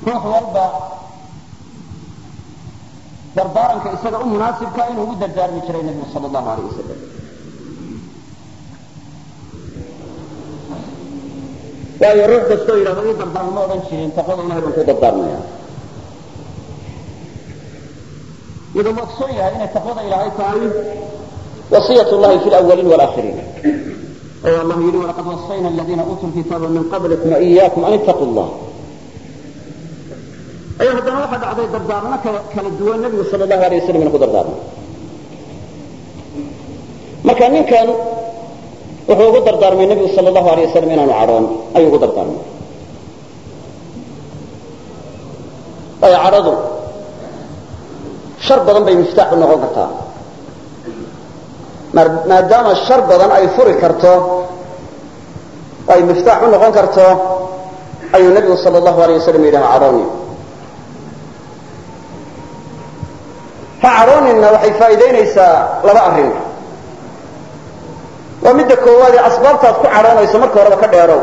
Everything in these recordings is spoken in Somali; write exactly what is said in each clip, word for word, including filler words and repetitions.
ruux walba dardaaranka isaga u munaasibka inuu ugu dardaarmi jiray nebigu sala allahu alayh wasalam. waayo ruux kastoo yidhahdo ii dardaarmo ma odhan jirin taqwada ilahay baan ku dardaarmaya, iyadoo ma ogsoon yahay inay taqwada ilaahay tahay wasiyat llahi fi lawaliin walaakiriin. oo allahu yidhi walaqad wasayna aladiina uutuu lkitaaba min qablikum waiyaakum an ittaquu llah. ayaa haddana waxaa dhacday dardaarmo kala duwan nebigu sala allahu alayh wasalam inu ku dardaarmay. marka ninkan wuxuu ugu dardaarmay nebigu sala allahu alayh wasalam inaanu cadhoon ayuu ugu dardaarmay. waayo cadhadu shar badan bay miftaax u noqon kartaa. maadaama shar badan ay furi karto ay miftaax u noqon karto ayuu nebigu sala allahu alayh wasalam yidhaha cadhooni. ha cadhooninna waxay faa'iidaynaysaa laba arrin. waa midda koowaad ee asbaabtaad ku cadhoonayso marka horeba ka dheerow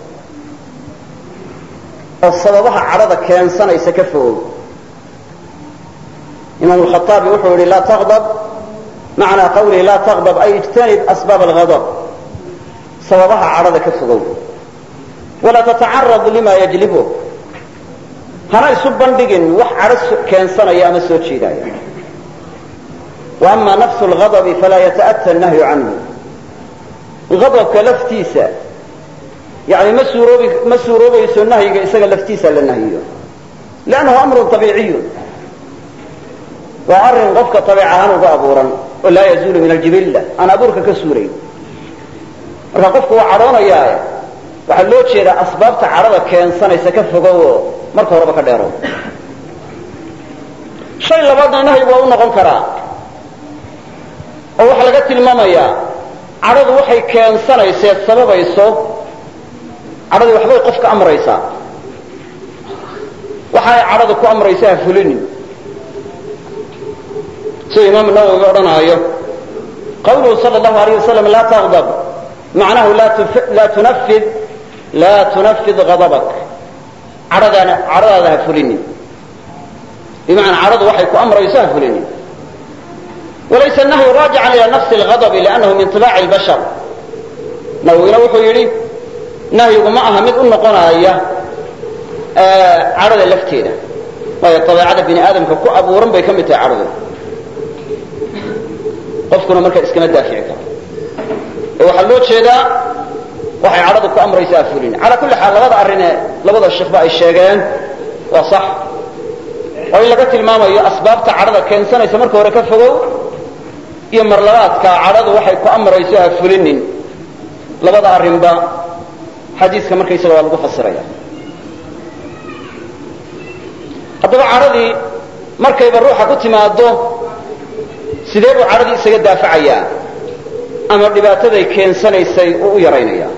oo sababaha cadhada keensanaysa ka fogow. imaam alkhaaabi wuxuu yihi laa taqdab macnaa qawlihi laa taqdab ay ijtanib asbaab alghadab. sababaha cadhada ka fogow. walaa tatacarad lima yajlibu. hana isu bandhigin wax cadho keensanaya ama soo jeedaya. wa ama nafsu lghadabi falaa yata'ata nahyu canhu. adabka laftiisa yani ma suuroobi ma suuroobayso nahyiga isaga laftiisa la nahyiyo. lannahu amrun abiiciyun. waa arrin qofka abiic ahaan uga abuuran oo laa yazuulu min aljibilla aan abuurka ka suurayn. marka qofku waa cadhoonayaa waxaa loo jeedaa asbaabta cadhada keensanaysa ka fogow oo marka horeba ka dheerow. shay labaadna nahyigu waa u noqon karaa oo waxaa laga tilmaamayaa cadhadu waxay keensanayseed sababayso. cadhadii waxbay qofka amraysaa. waxa ay cadhadu ku amraysa ha fulinin. siduu imaamu nawowi odhanaayo qawluhu sala allahu alayh wasalam laa taqdab macnahu laa tunafid laa tunafid hadabak. cadhadaana cadhadaada ha fulinin. bimacnaa cadhadu waxay ku amrayso ha fulinin. walaysa nahyu raajican ila nafsi lghadabi liannahu min tibaaci lbashar. nawowina wuxuu yidhi nahyigu ma aha mid u noqonaya cadhada lafteeda. waayo dabeecada bini aadamka ku abuuran bay ka mid tahay cadhadu. qofkuna marka iskama daafici karo. ee waxaa loo jeedaa waxay cadhadu ku amraysaa fulin. calaa kulli xaal labada arrinee labada sheekhba ay sheegeen waa sax. oo in laga tilmaamayo asbaabta cadhada keensanaysa marka hore ka fogow iyo marlabaadka cadhadu waxay ku amrayso ha fulinin. labada arrinba xadiiska markaysaga waa lagu fasiraya. haddaba cadhadii markayba ruuxa ku timaado sidee buu cadhadii isaga daafacayaa ama dhibaataday keensanaysay uu u yaraynayaa?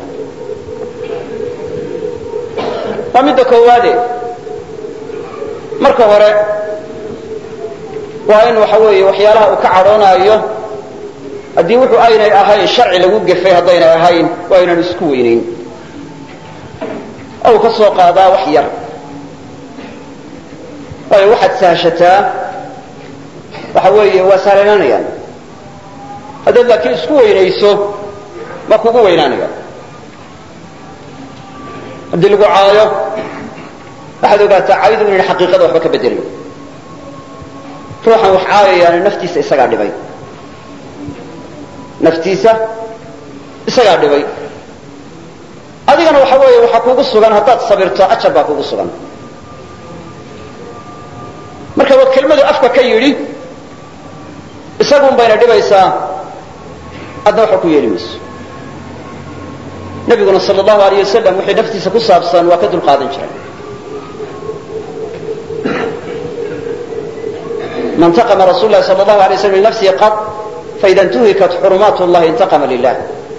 waa midda koowaade marka hore waa in waxa weeye waxyaalaha uu ka cadhoonaayo haddii wuxuu aynay ahayn sharci lagu gefay haddaynay ahayn waa inaan isku weynayn. ou ka soo qaadaa wax yar. waayo waxaad sahashataa waxa weeye waa sahlanaanayaan. haddaad laakiin isku weynayso ma kugu weynaanaya. haddii lagu caayo waxaad ogaataa caydu inayna xaqiiqada waxba ka bedelayn. ruuxan wax caayayaana naftiisa isagaa dhibay. naftiisa isagaa dhibay. adigana waxa weeye waxaa kuugu sugan haddaad sabirto ajar baa kuugu sugan. marka waa kelmadu afka ka yidhi isagun bayna dhibaysaa adna waxa ku yeeli mayso. nabiguna sal allahu alayh wasalam wixii naftiisa ku saabsan waa ka dulqaadan jiray. ma intaqama rasul lahi sal allahu alay waslam linafsihi qad faida intuhikat xurumaat llahi intaqama lilah.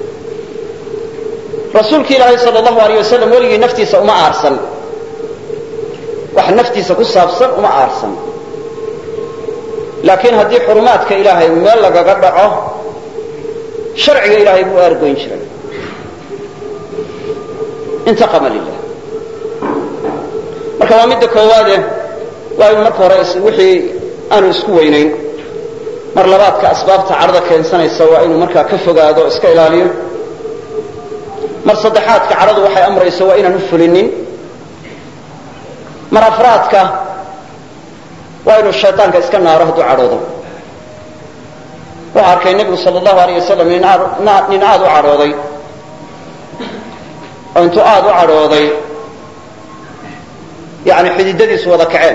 rasuulki ilaahay sal allahu alayh wasalam weligii naftiisa uma aarsan. wax naftiisa ku saabsan uma aarsan. laakiin haddii xurumaadka ilaahay meel lagaga dhaco sharciga ilaahay buu aargoyn jiray. intaqama lilah. marka marka waa midda koowaade waa inu marka hore wixii aanu isku weynayn. mar labaadka asbaabta cadhada keensanaysa waa inuu markaa ka fogaado o iska ilaaliyo. mar saddexaadka cadhadu waxay amrayso waa inaanu fulinin. mar afraadka waa inuu shayطaanka iska naaro hadduu cadhoodo. wuxuu arkay nebigu sal allahu alayh wasalam nin aad u cadhooday oo intuu aad u cadhooday yani xididadiisu wada kaceen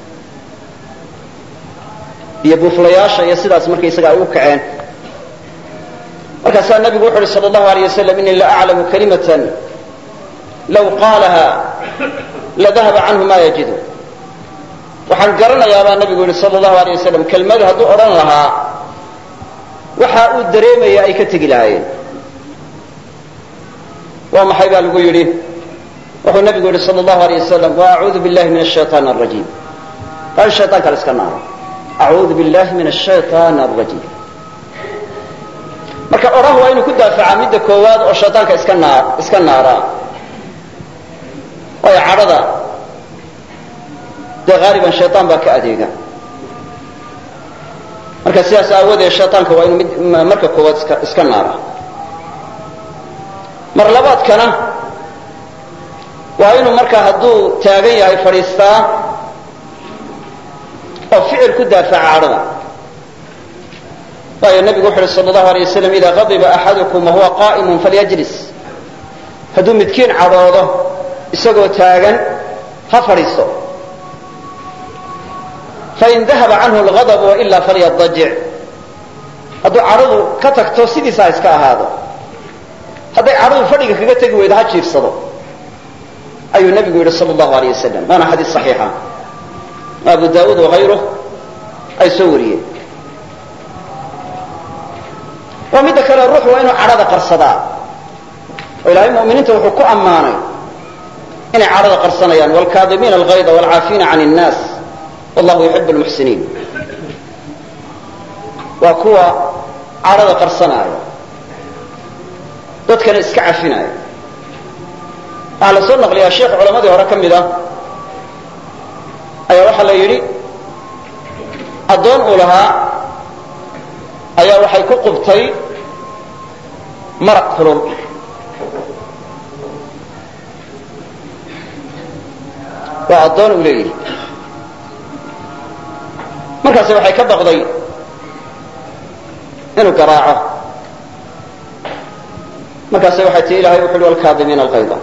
iyo buuflayaasha iyo sidaas markaysaga ay u kaceen. markaasaa nebigu wuxu uhi sal allahu alayh wasalam inii la aclamu kalimatan law qaalaha ladahaba canhu ma yajidu. waxaan garanayaa baa nebigu yihi sal allahu alayh wasalam kelmadu hadduu odhan lahaa waxa uu dareemaya ay ka tegi lahaayeen. waa maxay baa lagu yidhi? wuxuu nebigu yihi sal allahu alayh wasalam wa acuudu billahi min ashayطaan arajiim. waa in shayطaanka la iska naaro. acuudu billahi min ashayطaan arajiim. marka odhah waa inuu ku daafacaa midda koowaad oo shayطaanka iska naa iska naaraa. waayo cadhada dee haaliban shayطaan baa ka adeega. marka sidaas aawadeed shayطaanka waa inuu mid marka koowaad iska iska naara. mar labaadkana waa inuu markaa hadduu taagan yahay fadhiistaa oo ficil ku daafaca cadhada. waayo nebigu wuxu uhi sal allahu alay wasalam idaa qadiba axadukum wahuwa qaa'imun falyajlis. hadduu midkiin cadhoodo isagoo taagan ha fadhiisto. fain dahaba canhu lgadab wailaa falyadajic. hadduu cadhadu ka tagto sidiisa ha iska ahaado. hadday cadhadu fadhiga kaga tegi weydo ha jiifsado ayuu nebigu yidhi sal allahu alayh wasalam. waana xadiis saxiixa abu daauud wahayruh ay soo wariyeen. waa midda kale ruuxu waa inuu cadhada qarsadaa oo ilaahay mu'miniinta wuxuu ku ammaanay inay cadhada qarsanayaan waalkaadimiina alghayda waalcaafiina can الnaas wallahu yuxibu lmuxsiniin. waa kuwa cadhada qarsanaayo dadkana iska cafinaayo. waxaa la soo naqliyaa sheekh culamadii hore ka mid ah ayaa waxaa la yidhi addoon uu lahaa ayaa waxay ku qubtay maraq kulul. waa addoon uu leeyihi. markaasi waxay ka baqday inuu garaaco. markaase waxay tii ilahay wuxu uhi walkaadimiina alghayda.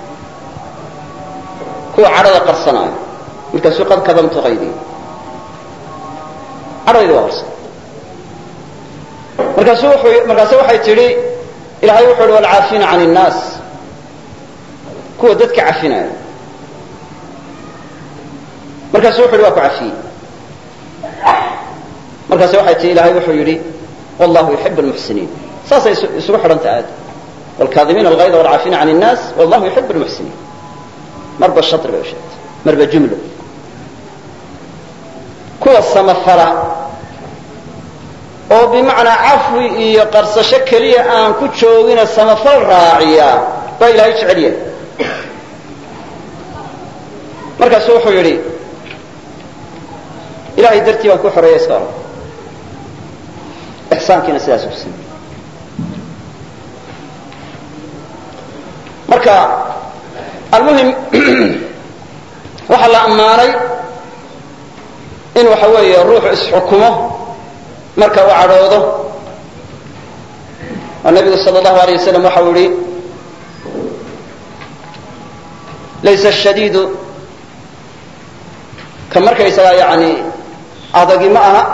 kuwa cadhada qarsanaayo. markaasuu qad kadamtu haydii. cadhadaydi waa qarsan. markaasu wuxuu markaase waxay tidhi ilahay wuxuu uhi walcaafiina can الnaas. kuwa dadka cafinaayo. markaasu wuxu uhi waa ku cafiyey. markaase waxay tii ilahay wuxuu yidhi wallahu yuxibu lmuxsiniin. saasay isugu xidhanta aad wlkaadimiina alghayda waalcaafiina can الnaas wallahu yuxibu lmuxsiniin. marba shatr bay u sheegtay marba jumlo. kuwa samafala oo bimacnaa cafwi iyo qarsasho keliya aan ku joogina samafal raaciya baa ilaahay jecel yahay. markaasuu wuxuu yidhi ilahay dartii baan ku xoreeya iska oran. ixsaankiina sidaas u samey. marka almuhim waxaa la ammaanay in waxa weeye ruuxu isxukumo marka uu cadhoodo. oo nabigu sal allahu alayh wasalam waxau yihi laysa ashadiidu ka markaysagaa yani adagi ma aha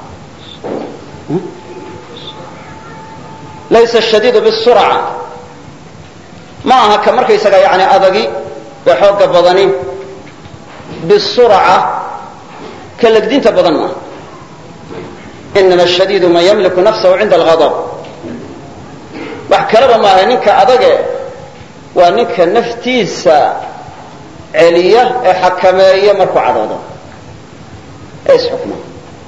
laysa ashadiidu bisurca ma aha ka markaysagaa yani adagi ee xooga badani bisurca ka legdinta badan maaha. inama ashadiidu man yamliku nafsahu cinda alghadab. wax kaleba maaha ninka adage waa ninka naftiisa celiya ee xakameeya markuu cadhoodo ee isxukma.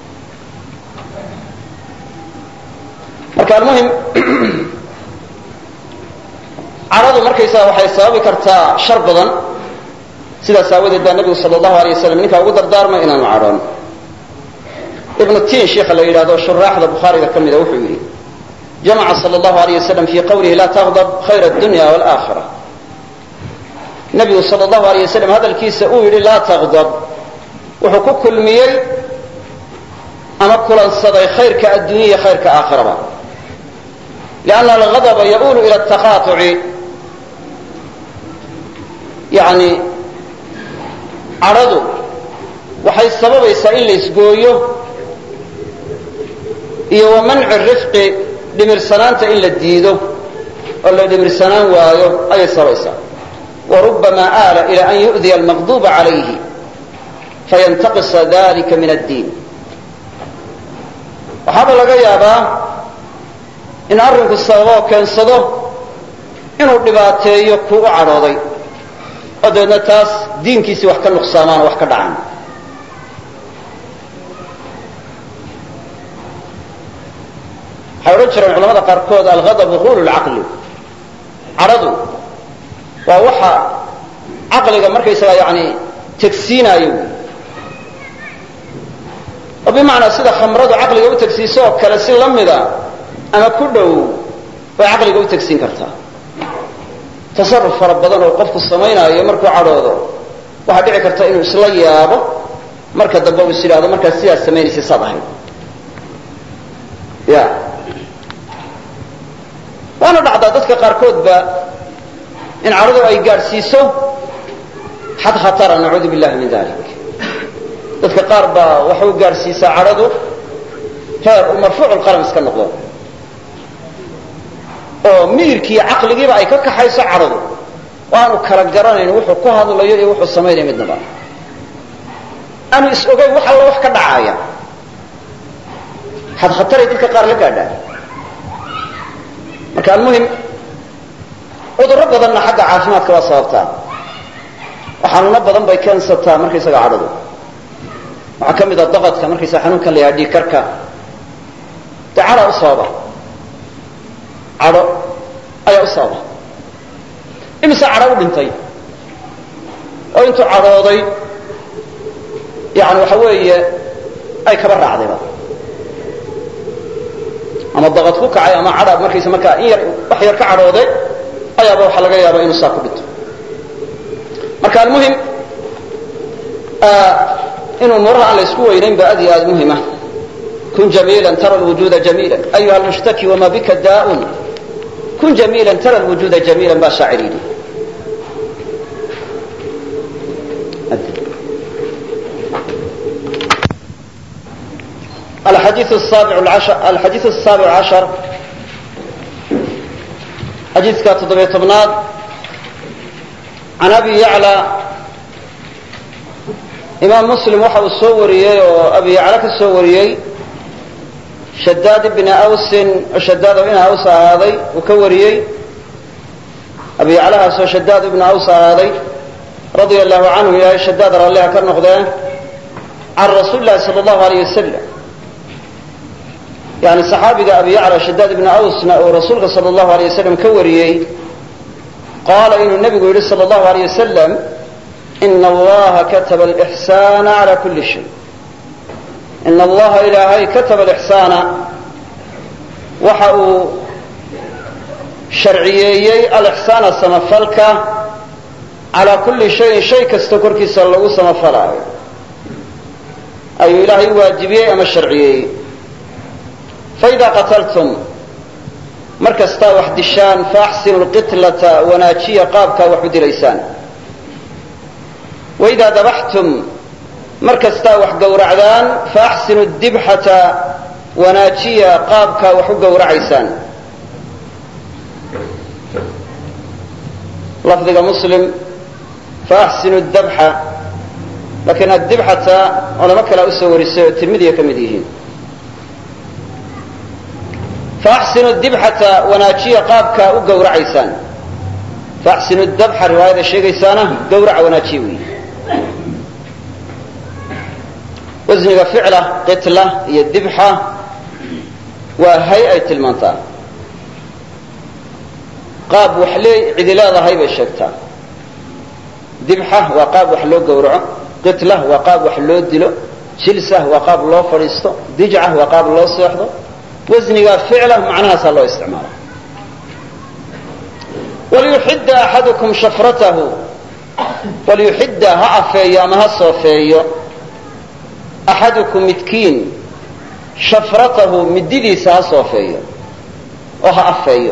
marka almuhim cadhadu markaysaga waxay sababi kartaa shar badan sidaas aawadeed baa nebigu sal allahu alay wasalam ninkaa ugu dardaarmay inaanu cadhoon. ibnu tiin sheikha la yidhahdo shuraaxda bukhaariga ka mida wuxuu yidhi jamaca sal allahu alayh wasalam fii qawlihi laa tagdab khayra addunya waalaakhira. nebigu sal allahu alayh wasalam hadalkiisa uu yidhi laa tagdab wuxuu ku kulmiyey ama kulansaday khayrka addunya iyo khayrka aakhiraba. lianna algadaba yauulu ila ataqaatuci, yani cadhadu waxay sababaysaa in la isgooyo iyo wa manci rifqi dhimirsanaanta in la diido oo la dhimirsanaan waayo ayay sababaysaa. wa rubamaa aala ila an yu'diya almaqduba calayhi fayantaqisa dalika min addiin. waxaaba laga yaabaa in arrinku sababoo keensado inuu dhibaateeyo kuu u cadhooday oo dabeedna taas diinkiisii wax ka nuqsaamaan oo wax ka dhacaan. waxay odhan jireen culamada qaarkood alghadabu ghuulu lcaqli, cadhadu waa waxa caqliga markaysaga yani tegsiinaayo oo bimacnaa sida khamradu caqliga u tegsiiso oo kale si la mida ama ku dhow bay caqliga u tegsiin kartaa. tasarruf fara badan oo qofku samaynaayo markuu cadhoodo waxaa dhici karta inuu isla yaabo marka dambe uu is yidhahdo markaad sidaas samaynaysa saad ahayd. ya waana dhacdaa dadka qaarkoodba in cadhadu ay gaadhsiiso xad khatara, nacuudu billahi min dalik. dadka qaar baa waxay u gaadhsiisaa cadhadu heer uu marfuuculqalam iska noqdo oo miyirkiiyo caqligiiba ay ka kaxayso cadhadu oo aanu kala garanayn wuxuu ku hadlayo iyo wuxuu samaynaya midnaba, aanu is ogayn wax alla wax ka dhacaaya. xad khataray dadka qaar la gaadhaan. marka almuhim cudurro badanna xagga caafimaadka waa sababtaa oo xanuuno badan bay keensataa markaysaga cadhadu. waxaa ka mid a daqadka markaysaga xanuunkan la yahaa dhiig karka, dee cadhaa u sababa, cadho ayaa u sababa. imise cadho u dhintay oo intuu cadhooday yani waxa weeye ay kaba raacdayba, ama daqad ku kacay ama cadha markaysa markaa in yar wax yar ka cadhooday ayaaba waxaa laga yaaba inuu saa ku dhinto. marka almuhim in umuuraha aan la isku weynayn ba aad iyo aad muhima. kun jamiila tara lwujuuda jamiila ayuha almushtaki wama bika daa'un kun jamiila tara lwujuuda jamiila baa shaacir yidhi. الحديث السابع العشر الحديث السابع عشر حديث كاتب تبناد عن أبي يعلى إمام مسلم وحو السوريي وأبي يعلى السوريي شداد بن أوس وشداد بن أوس هذا وكوريي أبي يعلى شداد بن أوس هذا رضي الله عنه يا شداد رضي الله كرنقده عن رسول الله صلى الله عليه وسلم. يعني صحابي أبي يعلى شداد بن أوس ورسولك صلى الله عليه وسلم كوريي قال إن النبي صلى الله عليه وسلم إن الله كتب الإحسان على كل شيء. إن الله إلهي كتب الإحسان وحاو شرعيي الإحسان السمفلك على كل شيء شيء كستكركي صلى الله سمفلا أي إلهي واجبية أما الشرعيي. فإذا قتلتم مركز تا وحد الشان فأحسنوا القتلة وناجية قابك وحد ليسان. وإذا ذبحتم مركز تا وحد ورعدان فأحسنوا الذبحة وناجية قابك وحد ورعيسان. لفظ مسلم فأحسنوا الذبحة، لكن الذبحة أنا ما كلا أسوي الترمذي كمديهين. فأحسنوا الذبحة وناجية قابك وقورع عيسان. فأحسنوا الذبحة رواية الشيخ عيسانة قورع وناجيوي. وزنك فعلة قتلة هي الذبحة وهيئة المنطقة. قاب وحلي عدلاء هيبة الشكتة dibxa waa qaab wax loo gowraco, qitla waa qaab wax loo dilo, jilsa waa qaab loo fadhiisto, dijca waa qaab loo seexdo. wasniga ficla macnahaasaa loo isticmaala. waliyuxidda axadukum shafratahu, waliyuxidda ha afeeyo ama ha soofeeyo axadukum midkiin shafratahu mididiisa ha soofeeyo oo ha afeeyo.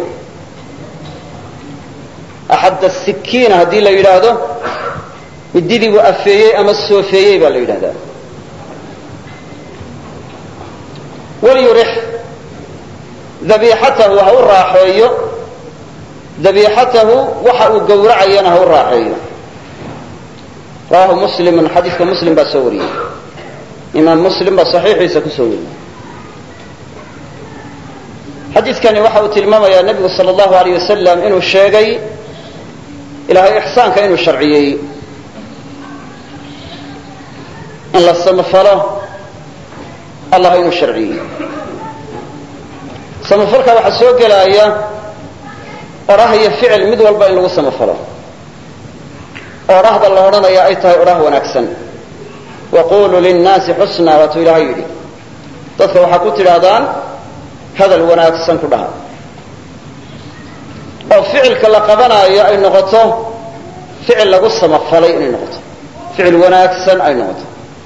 axadda sikiina haddii la yidhaahdo mididii buu afeeyey ama soofeeyey baa la yidhahdaa. waliyurix dabiixatahu ha u raaxeeyo, dabiixatahu waxa uu gowracayana ha u raaxeeyo. rawahu muslimun, xadiidka muslim baa soo wariyey, imaam muslim baa saxiixiisa ku soo wariyey. xadiidkani waxa uu tilmaamayaa nebigu sala allahu alayh wasalam inuu sheegay ilaahay ixsaanka inuu sharciyeeyey, in la samafalo allah inuu sharciyey. samafalka waxaa soo gelaya orah iyo ficil mid walba in lagu samafalo. orahda la odhanaya ay tahay orah wanaagsan. waquluu linnaasi xusna waatuu ilaahay yidhi, dadka waxaa ku tidhaahdaan hadal wanaagsan ku dhaha. oo ficilka la qabanaayo ay noqoto ficil lagu samafalay inay noqoto, ficil wanaagsan ay noqoto.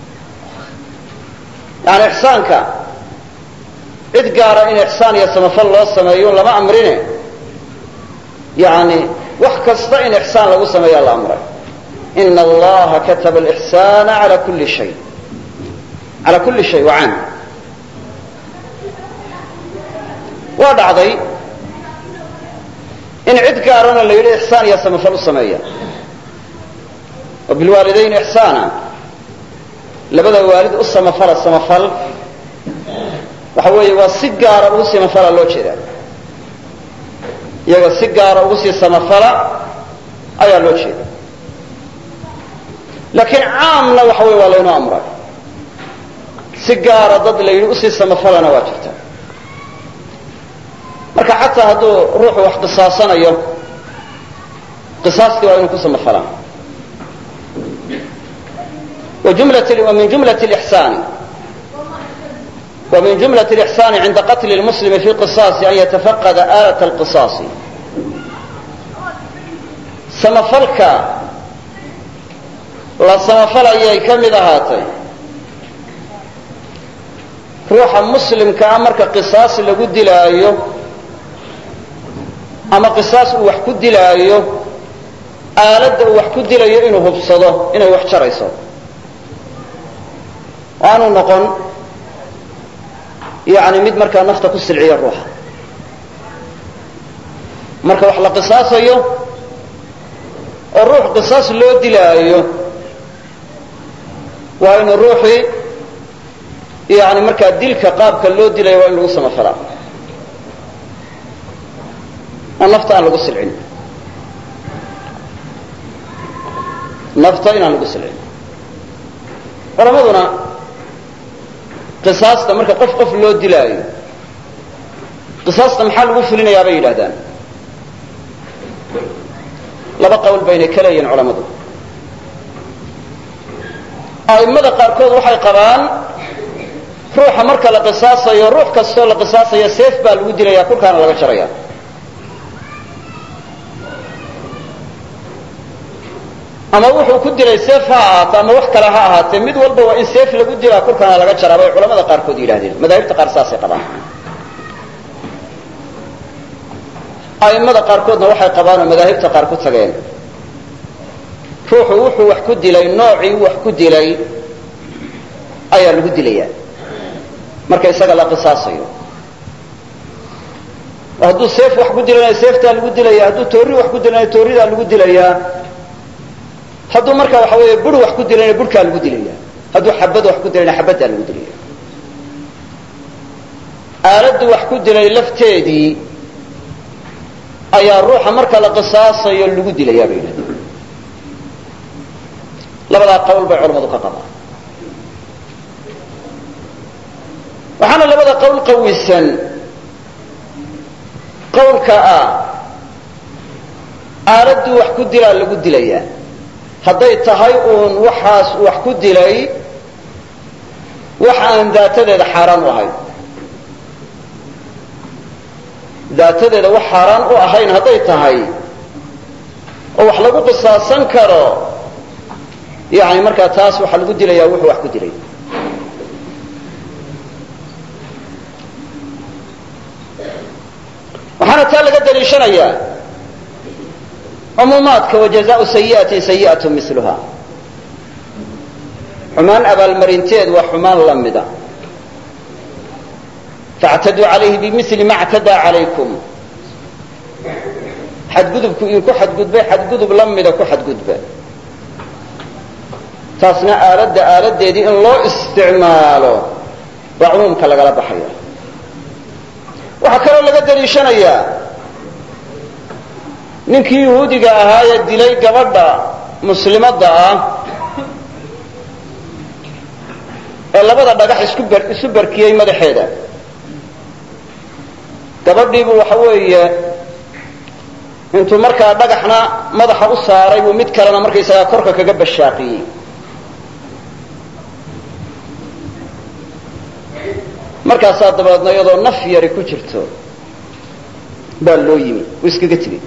yani ixsaanka cid gaara in ixsaan iyo samafal loo sameeyo lama amrine, yani wax kasta in ixsaan lagu sameeyaa la amray. ina allaha kataba alixsaana ala kulli shay, ala kulli shay waa caam. waa dhacday in cid gaarana la yidhi ixsaan iyo samafal u sameeya. wa bilwaalidayn ixsaana, labada waalid u samafala. samafal waxa weeye waa si gaara ugu samafala loo jeedaa, iyaga si gaara ugu sii samafala ayaa loo jeeda. laakiin caamna waxa weye waa laynoo amray, si gaara dad la yidhi usii samafalana waa jirta. marka xataa hadduu ruuxu wax qisaasanayo, qisaaskii waa inuu ku samafalaa. ومن جملة الإحسان ومن جملة الإحسان عند قتل المسلم في القصاص أن يتفقد آلة القصاص. samafalka la samafalaya ay ka mid ahaatay ruuxa muslimkaa marka qisaas lagu dilaayo ama qisaas uu wax ku dilaayo, aaladda uu wax ku dilayo inuu hubsado inay wax jarayso, aanu noqon yani mid markaa nafta ku silciya ruuxa. marka wax la qisaasayo oo ruux qisaas loo dilaayo waa inu ruuxii yani markaa dilka qaabka loo dilayo waa in lagu samafalaa oo nafta aan lagu silcin, nafta inaan lagu silcin. culamaduna qisaasta marka qof qof loo dilaayo, qisaasta maxaa lagu fulinayaa bay yidhahdaan. laba qowl baynay ka leeyihin culamadu. a'immada qaarkood waxay qabaan ruuxa marka la qisaasayo, ruux kastoo la qisaasayo seef baa lagu dilaya, kulkaana laga jaraya. ama wuxuu ku dilay seef ha ahaato ama wax kale ha ahaatee, mid walba waa in seef lagu dilaa, kulkaana laga jaraa bay culamada qaarkood yidhahdeen. madaahibta qaar saasay qabaan. a'immada qaarkoodna waxay qabaan oo madaahibta qaar ku tageen ruuxu wuxuu wax ku dilay, noocii wax ku dilay ayaa lagu dilayaa marka isaga la qisaasayo. hadduu seef wax ku dilanayo seeftaa lagu dilaya, hadduu toorri wax ku dilanayo toorridaa lagu dilayaa, hadduu marka waxa weeye bur wax ku dilayna burkaa lagu dilaya, hadduu xabad wax ku dilayna xabaddaa lagu dilaya. aaladdu wax ku dilay lafteedii ayaa ruuxa marka la qisaasayo lagu dilayaa bay yidhahdeen. labadaa qowl bay culamadu ka qabaan. waxaana labada qowl qawisan qowlka ah aaladdu wax ku dilaa lagu dilayaa, hadday tahay uun waxaas wax ku dilay wax aan daatadeeda xaaraan u ahayn daatadeeda wax xaaraan u ahayn hadday tahay oo wax lagu qisaasan karo yani markaa taas waxaa lagu dilayaa wuxuu wax ku dilay waxaana taa laga daliishanayaa cumuumaadka wajazaau sayi'atin sayi'atu miluha xumaan abaalmarinteed waa xumaan la mida factaduu calayhi bimili ma ctadaa calaykum xadgudubku idinku xadgudbay xadgudub la mida ku xadgudba taasna aaladda aaladeedii in loo isticmaalo waa cumuumka lagala baxaya waxaa kaloo laga daliishanayaa ninkii yahuudiga ahaa ee dilay gabadha muslimadda ah ee labada dhagax isku ber isu barkiyey madaxeeda gabadhiibuu waxa weeye intuu markaa dhagaxna madaxa u saaray buu mid kalena markaysagaa korka kaga bashaaqiyey markaasaa dabeedna iyadoo naf yari ku jirto baa loo yimi uu iskaga tegey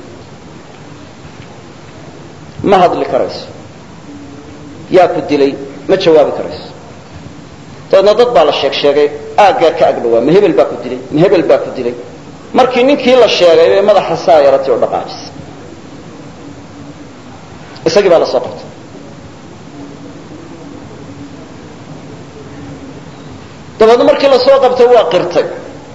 ma hadli karayso yaa ku dilay ma jawaabi karayso dabeedna dad baa la sheeg sheegay aaggaa ka agdhawaa ma hebel baa ku dilay ma hebel baa ku dilay markii ninkii la sheegay bay madaxa saa yaratay oo dhaqaajisay isagii baa la soo qabtay dabeedna markii la soo qabtay waa qirtay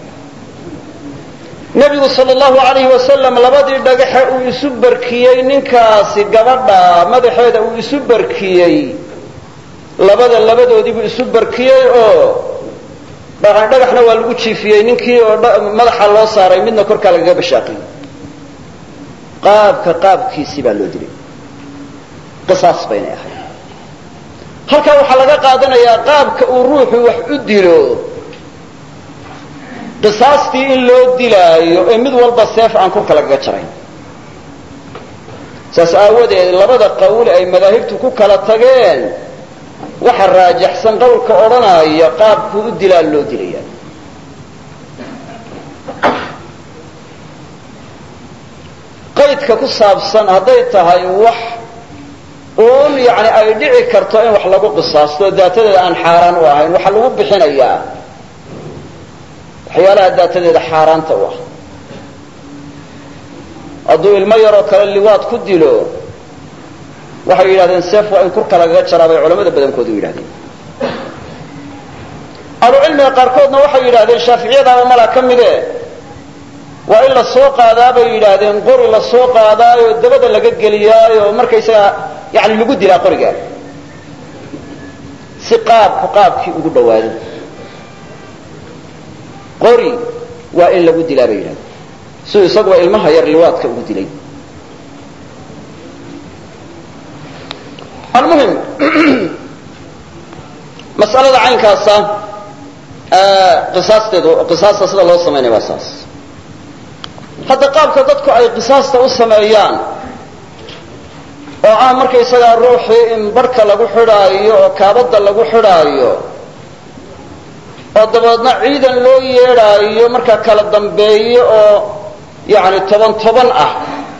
nebigu sal allahu alayhi wasalam labadii dhagaxe uu isu barkiyey ninkaasi gabadha madaxeeda uu isu barkiyey labada labadoodiibuu isu barkiyey oo dhagaxna waa lagu jiifiyey ninkii oo madaxa loo saaray midna korkaa lagaga bashaaqiyey qaabka qaabkiisii baa loo dilay qisaas baynay ahayd halkaa waxaa laga qaadanayaa qaabka uu ruuxu wax u dilo qisaastii in loo dilaayo ee mid walba seef aan korka lagaga jarayn saas aawadeed labada qawl ay madaahibtu ku kala tageen waxa raajaxsan qowlka odhanaya qaabkuu u dilaa loo dilaya qaydka ku saabsan hadday tahay wax uun yani ay dhici karto in wax lagu qisaasto daatadeeda aan xaaraan u ahayn waxaa lagu bixinayaa waxyaalaha daatadeeda xaaraanta u ah hadduu ilmo yaroo kale liwaad ku dilo waxay yidhahdeen seef waa in kurka lagaga jaraa bay culamada badankoodu yidhahdeen ahlucilmiga qaarkoodna waxay yidhahdeen shaaficiyadaaba malaa ka mide waa in la soo qaadaa bay yidhaahdeen qori la soo qaadaayo dabada laga geliyaayo markaysaga yani lagu dilaa qorigaa si qaabku qaabkii ugu dhawaado qori waa in lagu dilaa bay yidhahdeen siduu isaguba ilmaha yar liwaadka ugu dilay almuhim mas'alada caynkaasa qisaasteedu qisaasta sida loo samaynaya waa saas hadda qaabka dadku ay qisaasta u sameeyaan oo ah markaysagaa ruuxii in barhka lagu xidhaayo oo kaabadda lagu xidhaayo oo dabeedna ciidan loo yeedhaayo markaa kala dambeeyo oo yani toban toban ah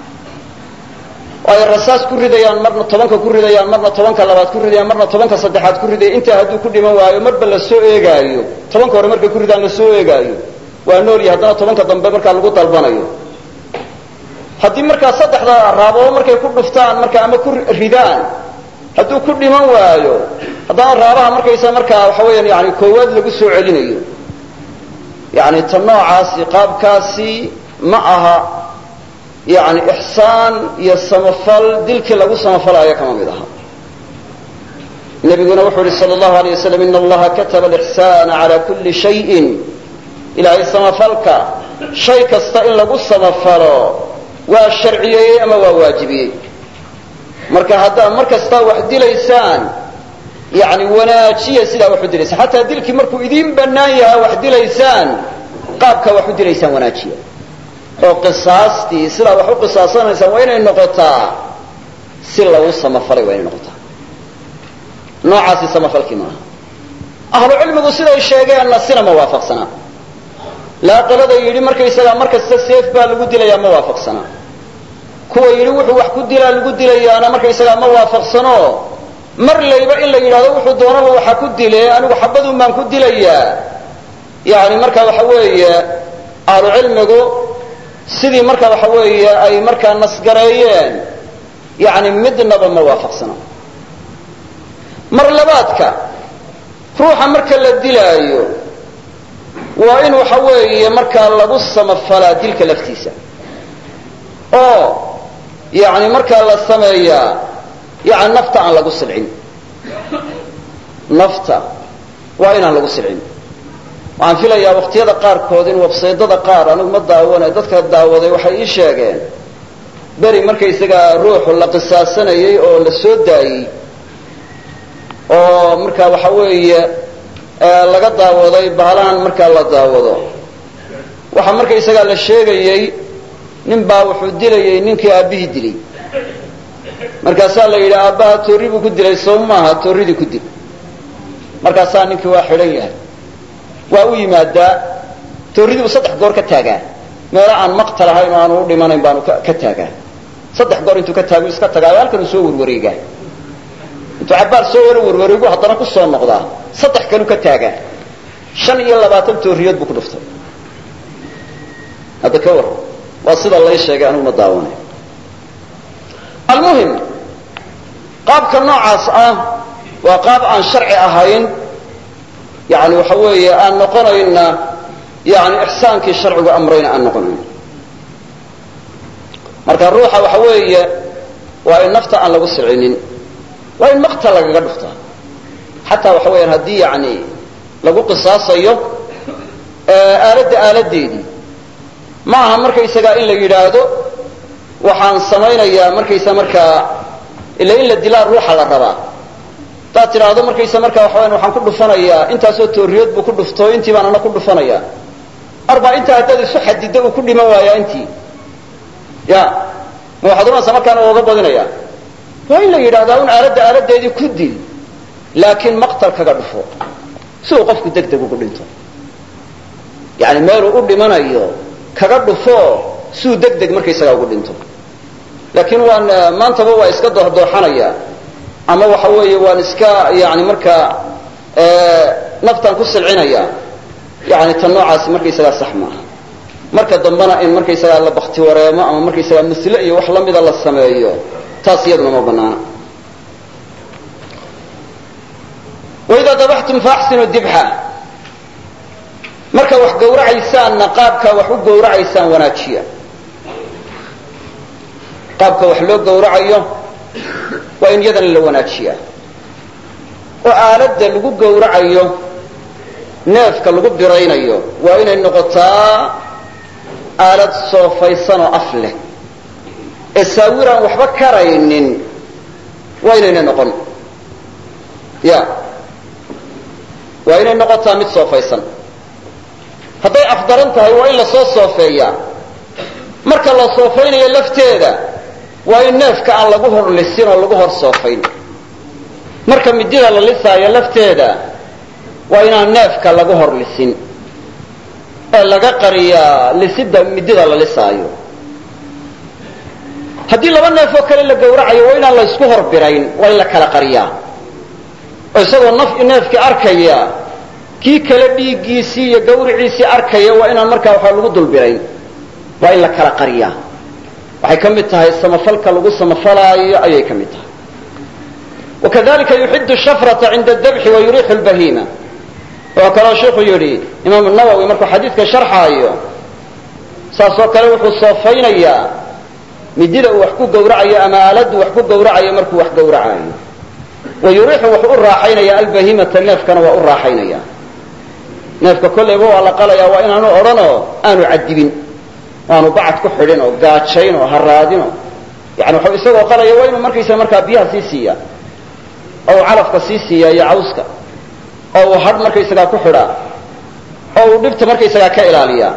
oo ay rasaas ku ridayaan marna tobanka ku ridayaan marna tobanka labaad ku ridayaan marna tobanka saddexaad ku ridaya intaa hadduu ku dhiman waayo marba la soo eegaayo tobanka hore markay ku ridaan la soo eegaayo waa noolya haddana tobanka dambe markaa lagu dalbanayo haddii markaa saddexda raaboo markay ku dhuftaan markaa ama ku ridaan hadduu ku dhiman waayo haddana raabaha markaysa markaa waxa weeyaan yani koowaad lagu soo celinayo yani ta noocaasi qaabkaasi ma aha yani ixsaan iyo samafal dilkii lagu samafalayo kama mid aha nabiguna wuxuu yihi sal allahu alay wasalam ina allaha kataba alixsaana cala kulli shayin ilaahay samafalka shay kasta in lagu samafalo waa sharciyeeyey ama waa waajibiyey marka haddaad mar kastaa wax dilaysaan yani wanaajiya sidaa wax u dilaysaan xataa dilkii markuu idiin bannaan yahaa wax dilaysaan qaabkaa wax u dilaysaan wanaajiya oo qisaastii sidaa wax u qisaasanaysaan waa inay noqotaa si lagu samafalay waa inay noqotaa noocaasi samafalkii maaha ahlu cilmigu siday sheegeenna sina ma waafaqsanaa laa qolada yidhi markaysagaa mar kasta seef baa lagu dilayaa ma waafaqsanaa kuwa yidhi wuxuu wax ku dilaa lagu dilayaana markaysagaa ma waafaqsano mar layba in la yidhahdo wuxuu doonaba waxa ku dile anigu xabadun baan ku dilayaa yani marka waxa weeye ahlu cilmigu sidii marka waxa weeye ay markaa nasgareeyeen yani midnaba ma waafaqsana mar labaadka ruuxa marka la dilaayo waa in waxa weeye markaa lagu samafalaa dilka laftiisa oo yani markaa la sameeyaa yani nafta aan lagu silcin nafta waa inaan lagu silcin waxaan filayaa waqtiyada qaarkood in websaydada qaar anigu ma daawanay dadka daawaday waxay ii sheegeen beri markaysagaa ruuxu la qisaasanayay oo la soo daayey oo markaa waxa weeye laga daawaday bahalahan markaa la daawado waxaa markaysagaa la sheegayey nin baa wuxuu dilayay ninkii aabbihii dilay markaasaa la yidhi aabbaha toorri buu ku dilay soo maaha toorridii ku dil markaasaa ninkii waa xidhan yahay waa u yimaadaa toorridii buu saddex goor ka taagaa meelo aan maqtal ahayn oo aanu u dhimanayn baanu ka taagaa saddex goor intuu ka taagu iska tagaayo halkan uu soo warwareegaa intuu cabbaar soo wara warwareegu haddana ku soo noqdaa saddex kalu ka taagaa shan iyo labaatan toorriyood buu ku dhuftay hadda ka warran waa sida lay sheegay anigu ma daawanayo almuhim qaabka noocaas ah waa qaab aan sharci ahayn yani waxa weeye aan noqonayna yani ixsaankii sharcigu amrayna aan noqonayn marka ruuxa waxa weeye waa in nafta aan lagu silcinin waa in maqtal lagaga dhuftaa xataa waxa weeyaan haddii yani lagu qisaasayo aaladda aaladeedii ma aha markaysagaa in la yidhaahdo waxaan samaynayaa markaysa markaa ila in la dilaa ruuxa la rabaa hadaad tidhaahdo markaysa markaa waxa wayaan waxaan ku dhufanayaa intaasoo toorriyood buu ku dhufto intii baan ana ku dhufanayaa arbaa intaa haddaad isu xadiddo uu ku dhiman waayaa intii ya ma waxaad oranaysaa markaana ooga badinaya waa in la yidhahdaa un aaladda aaladeedii ku dil laakiin maqtal kaga dhufo si uu qofku deg deg ugu dhinto yani meeluu u dhimanayo kaga dhufo siuu deg deg markaysagaa ugu dhinto laakiin waan maantaba waa iska dooxdooxanaya ama waxa weeye waan iska yani markaa naftaan ku silcinaya yani tan noocaasi markaysagaa sax maaha marka dambena in markaysagaa la bakti wareemo ama markaysagaa musle iyo wax lamida la sameeyo taas iyaduna ma banaana waidaa dabaxtum faaxsinu dibxa marka wax gawracaysaanna qaabkaa wax u gawracaysaan wanaajiya qaabka wax loo gawracayo waa in yadana la wanaajiyaa oo aaladda lagu gawracayo neefka lagu biraynayo waa inay noqotaa aalad soofaysan oo af leh ee saawiraan waxba karaynin waa inayna noqon ya waa inay noqotaa mid soofaysan hadday afdaran tahay waa in lasoo soofeeyaa marka la soofaynayo lafteeda waa in neefka aan lagu hor lisin oo lagu hor soofayn marka midida la lisaayo lafteeda waa inaan neefka lagu hor lisin ee laga qariyaa lisida midida la lisaayo haddii laba neef oo kale la gawracayo waa inaan la isku hor birayn waa in la kala qariyaa oo isagoo naf neefkii arkaya kii kale dhiiggiisii iyo gawriciisii arkaya waa inaan markaa waxaa lagu dulbirayn waa in la kala qariyaa waxay ka mid tahay samafalka lagu samafalaayo ayay ka mid tahay wakadalika yuxidu shafrata cinda dabxi wa yuriixu lbahiima oo kaloo sheikhu yidhi imaamu nawowi markuu xadiidka sharxaayo saasoo kale wuxuu soofaynayaa midida uu wax ku gawracayo ama aaladdu wax ku gawracayo markuu wax gawracayo wa yuriixu wuxuu u raaxaynaya albahimata neefkana waa u raaxaynaya neefka kollayba waa la qalayaa waa inaanu odhanoo aanu cadibin aanu bacad ku xidhin oo gaajayn oo haraadin oo yani wuxuu isagoo qalaya waa inuu markaysa markaa biyaha sii siiya oo uu calafka sii siiya iyo cawska oo uu hadh markaysagaa ku xidhaa oo uu dhibta markaysagaa ka ilaaliyaa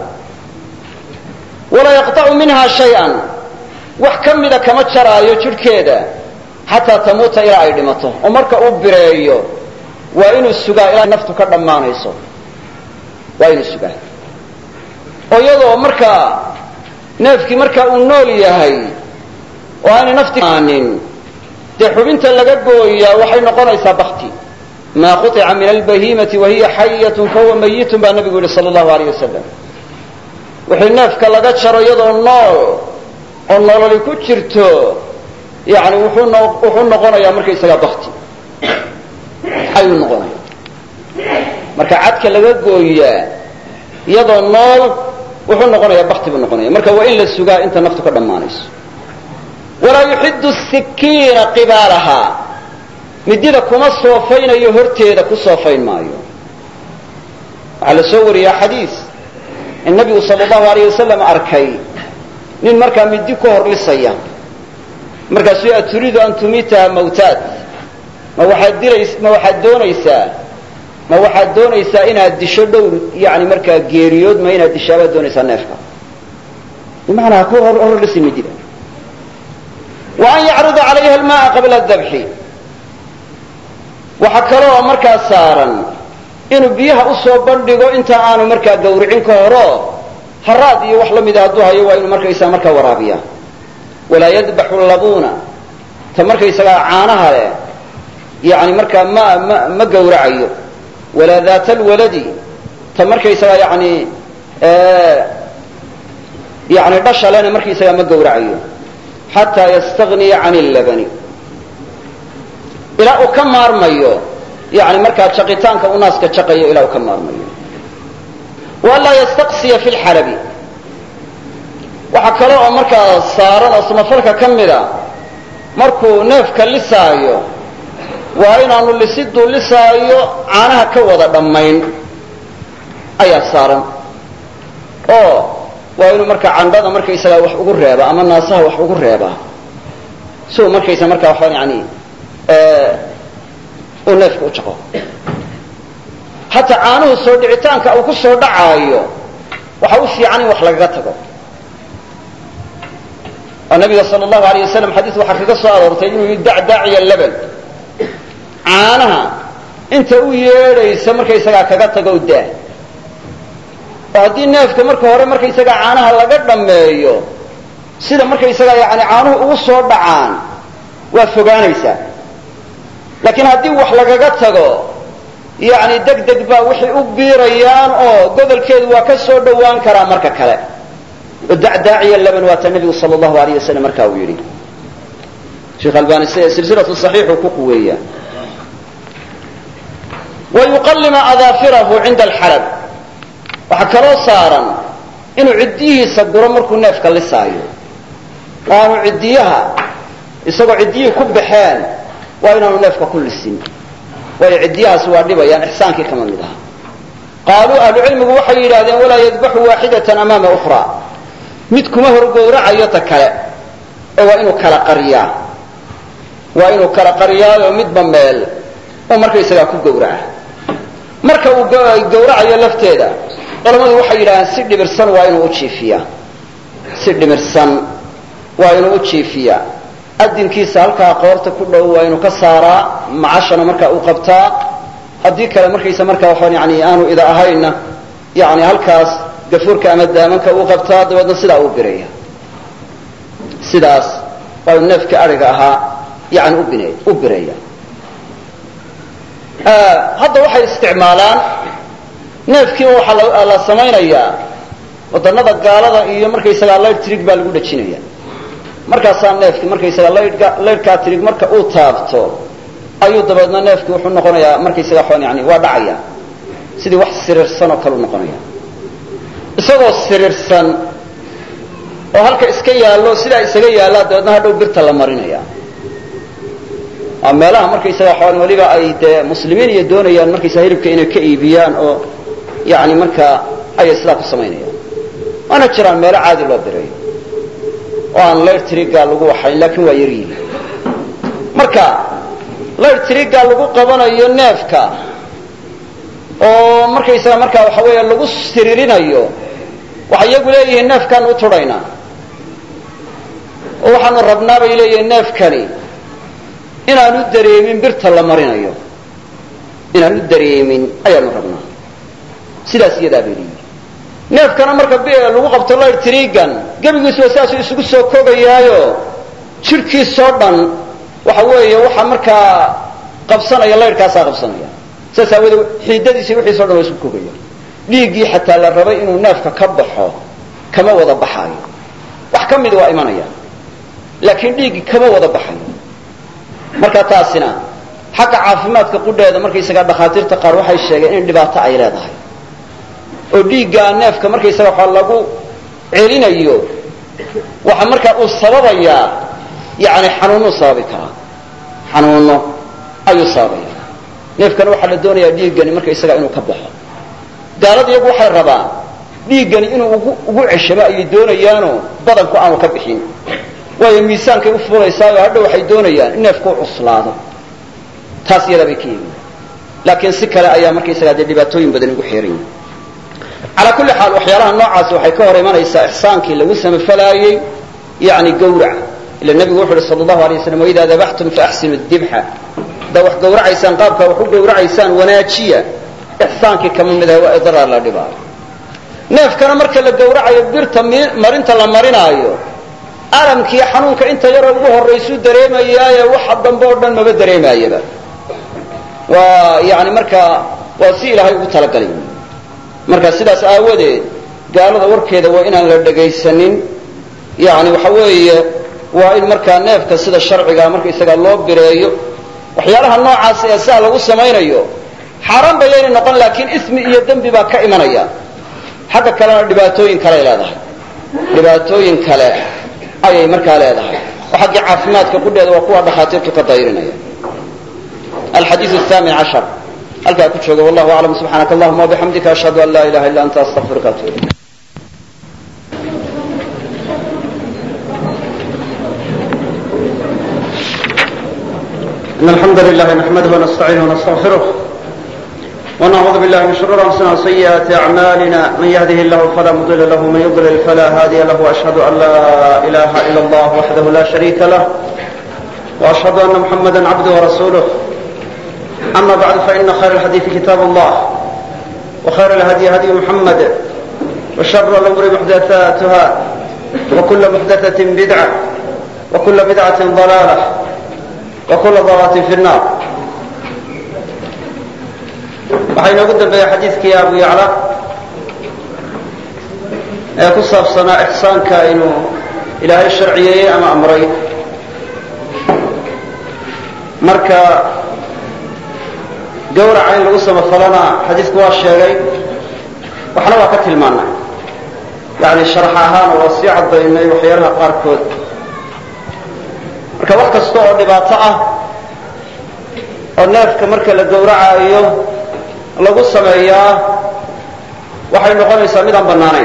walaa yaqطacu minha shay-an wax ka mida kama jaraayo jidhkeeda xataa tamuuta ilaa ay dhimato oo marka uu bireeyo waa inuu sugaa ilaa naftu ka dhammaanayso waa inuu sugaa oo iyadoo markaa neefkii markaa uu nool yahay oo aanay nafti aanin dee xubinta laga gooyaa waxay noqonaysaa bakti maa quطica min albahimati wahiya xayatun fahuwa mayitun baa nabigu yihi sala allahu alayh wasalam wixii neefka laga jaro iyadoo nool oo nololi ku jirto yani wuxuu no wuxuu noqonayaa markaysagaa bakti ayuu noqonaya marka cadka laga gooyaa iyadoo nool wuxuu noqonayaa bakti buu noqonaya marka waa in la sugaa inta naftu ka dhammaanayso walaa yuxidu sikiina qibaalahaa midida kuma soofaynayo horteeda ku soofayn maayo waxaa la soo wariyaa xadiis in nabigu sala allahu alayh wasalam arkay nin markaa midi ku hor lisaya markaasuu aturiidu an tumiitaha mawtaad ma waxaad dirays ma waxaad doonaysaa ma waxaad doonaysaa inaad disho dhowr yani markaa geeriyood ma inaad dishaabaad doonaysaa neefka bimacnaa ku hor hor lisi midida wa an yacruda calayha almaaa qabla adabxi waxaa kaloo markaa saaran inuu biyaha usoo bandhigo inta aanu markaa gawricin ka horo haraad iyo wax la mida hadduu hayo waa inuu markaysaa markaa waraabiya walaa yadbaxu labuuna ta markaysagaa caanaha leh yani markaa ma ma ma gawracayo walaa daata alwaladi ta markaysagaa yani yani dhasha lena markaysagaa ma gawracayo xataa yastagniya can illabani ilaa uu ka maarmayo yani markaa jaqitaanka u naaska jaqayo ilaa uu ka maarmayo waanlaa yastaqsiya fi lxalabi waxaa kale oo markaa saaran oo samafalka ka mida markuu neefka lisaayo waa inaanu lisiduu lisaayo caanaha ka wada dhammayn ayaa saaran oo waa inuu markaa candhada markaysagaa wax ugu reeba ama naasaha wax ugu reebaa si uu markaysa markaa waxaan yani uu neefka u jaqo hataa caanuhu soo dhicitaanka uu ku soo dhacaayo waxa u fiican in wax lagaga tago oo nabiga sala allahu alayh wasalam xadiis waxaa kaga soo aroortay inuu yidhi dacdaaciya laban caanaha inta u yeedhaysa markaysagaa kaga tago daa oo haddii neefka marka hore markaysagaa caanaha laga dhammeeyo sida markaysagaa yani caanuhu ugu soo dhacaan waa fogaanaysaa laakiin haddii wax lagaga tago yani deg deg baa waxay u biirayaan oo gobolkeedu waa ka soo dhowaan karaa marka kale oo dacdaaciya laban waata nabigu sala allahu alayh wasalam markaa uu yidhi sheekh albani silsilatu saxiixuu ku quweeya wa yuqallima adaafirahu cinda alxalab waxaa kaloo saaran inuu ciddiyihiisa guro markuu neefka lisaayo oo aanu ciddiyaha isagoo ciddiyihii ku baxeen waa inaanu neefka ku lisin waayo ciddiyahaasi waa dhibayaan ixsaankii kama mid aha qaaluu ahlucilmigu waxay yidhahdeen walaa yadbaxu waaxidatan amaama ukhraa mid kuma horgowracayo ta kale oo waa inuu kala qariyaa waa inuu kala qariyaayo midba meel oo markaysagaa ku gowraca marka uu gowracayo lafteeda culamadu waxay yidhahdeen si dhibirsan waa inuu u jiifiyaa si dhimirsan waa inuu u jiifiyaa adinkiisa halkaa qoorta ku dhow waa inuu ka saaraa macashana markaa uu qabtaa haddii kale markaysa markaa waxaan yani aanu ida ahaynna yani halkaas gafuurka ama daamanka uu qabtaa dabeedna sidaa uu biraya sidaas waa inu neefkii ariga ahaa yani ubin u biraya hadda waxay isticmaalaan neefkiiba waxaa la samaynayaa wadannada gaalada iyo markaysagaa layr trig baa lagu dhajinaya markaasaa neefkii markaysagaa laydhka laydhkaa trig marka uu taabto ayuu dabeedna neefkii wuxuu noqonayaa markaysaga waxaan yani waa dhacaya sidii wax siriirsan oo kale u noqonaya isagoo siriirsan oo halka iska yaallo sidaa isaga yaallaa dabeedna hadhow birta la marinaya waa meelaha markaysaga waxaan weliba ay dee muslimiin iyo doonayaan markaysaga hilibka inay ka iibiyaan oo yani markaa ayay sidaa ku samaynayaan waana jiraan meelo caadi loo bireeyo oo aan layr triga lagu waxayn laakiin waa yaryihi marka layr triga lagu qabanayo neefka oo markaysaga markaa waxa weeya lagu siriirinayo waxay iyagu leeyihiin neefkaan u tudhaynaa oo waxaanu rabnaa bay leeyihiin neefkani inaanu dareemin birta la marinayo inaanu dareemin ayaanu rabnaa sidaas iyadaa bay leeyihin neefkana marka lagu qabto layr trigan gebigiisuba saasuu isugu soo kogayaayo jidhkiisoo dhan waxa weeye waxa markaa qabsanaya layrhkaasaa qabsanaya saas aawadeed xiidadiisi wixiisoo dhan waa isku kogaya dhiiggii xataa la rabay inuu neefka ka baxo kama wada baxaayo wax ka mid waa imanaya laakiin dhiiggii kama wada baxayo marka taasina xagga caafimaadka qudheeda markaysagaa dhakhaatiirta qaar waxay sheegeen in dhibaato ay leedahay oo dhiiggaa neefka markaysaga waxa lagu celinayo waxa markaa uu sababayaa yani xanuunnuu sababi karaa xanuunno ayuu sababaya neefkana waxaa la doonayaa dhiiggani markaysaga inuu ka baxo gaalada iyagu waxay rabaan dhiiggani inuu ugu ugu ceshamo ayay doonayaanoo badanku aanu ka bixin waayo miisaankay u fuulaysaao hadha waxay doonayaan in neefku u cuslaado taas iyada bay ka yimin laakiin si kale ayaa markaysagaa dee dhibaatooyin badan ugu xeeran yihin calaa kulli xaal waxyaalaha noocaasi waxay ka hor imanaysaa ixsaankii lagu samafalaayey yani gawrac ila nebigu wuxu uhi sala allahu alay waslam waidaa dabaxtum faaxsinu dibxa haddaa wax gawracaysaan qaabkaa wax u gawracaysaan wanaajiya ixsaankii kama mid aha waa idraar la dhibaayo neefkana marka la gawracayo birta marinta la marinaayo alamkii xanuunka inta yaroo ugu horraysuu dareemayaaye waxa dambe oo dhan maba dareemaayaba waa yani markaa waa si ilaahay ugu talagalay marka sidaas aawadeed gaalada warkeeda waa inaan la dhegaysanin yani waxa weeye waa in markaa neefka sida sharcigaa markaysagaa loo bireeyo waxyaalaha noocaas ee saa lagu samaynayo xaaraan ba yaynay noqon laakiin ismi iyo dembi baa ka imanaya xagga kalena dhibaatooyin kaley leedahay dhibaatooyin kale ayay markaa leedahay oo xaggii caafimaadka qudheeda waa kuwa dhakhaatiirtu ka dayrinaya alxadiiث الثamin caشhar halkaa ku jooga wallahu aclam subxaanaka allahuma wabixamdika ashhadu an laa ilaha illa anta astaqfiruka atuub ilayk إن الحمد لله نحمده ونستعينه ونستغفره ونعوذ بالله من شرور أنفسنا وسيئات أعمالنا من يهده الله فلا مضل له ومن يضلل فلا هادي له وأشهد أن لا إله إلا الله وحده لا شريك له وأشهد أن محمدا عبده ورسوله أما بعد فإن خير الحديث كتاب الله وخير الهدي هدي محمد وشر الأمور محدثاتها وكل محدثة بدعة وكل بدعة ضلالة وكل ضلالة في النار waxaa inoogu dambeeya xadiidkii abu yacla ee ku saabsanaa ixsaanka inuu ilaahay sharciyeeyey ama amray marka gawraca in lagu samafalana xadiidku waa sheegay waxna waa ka tilmaanay yani sharax ahaan waa sii caddaynay waxyaalaha qaarkood marka wax kasta oo dhibaato ah oo neefka marka la gawracaayo lagu sameeyaa waxay noqonaysaa mid aan bannaanayn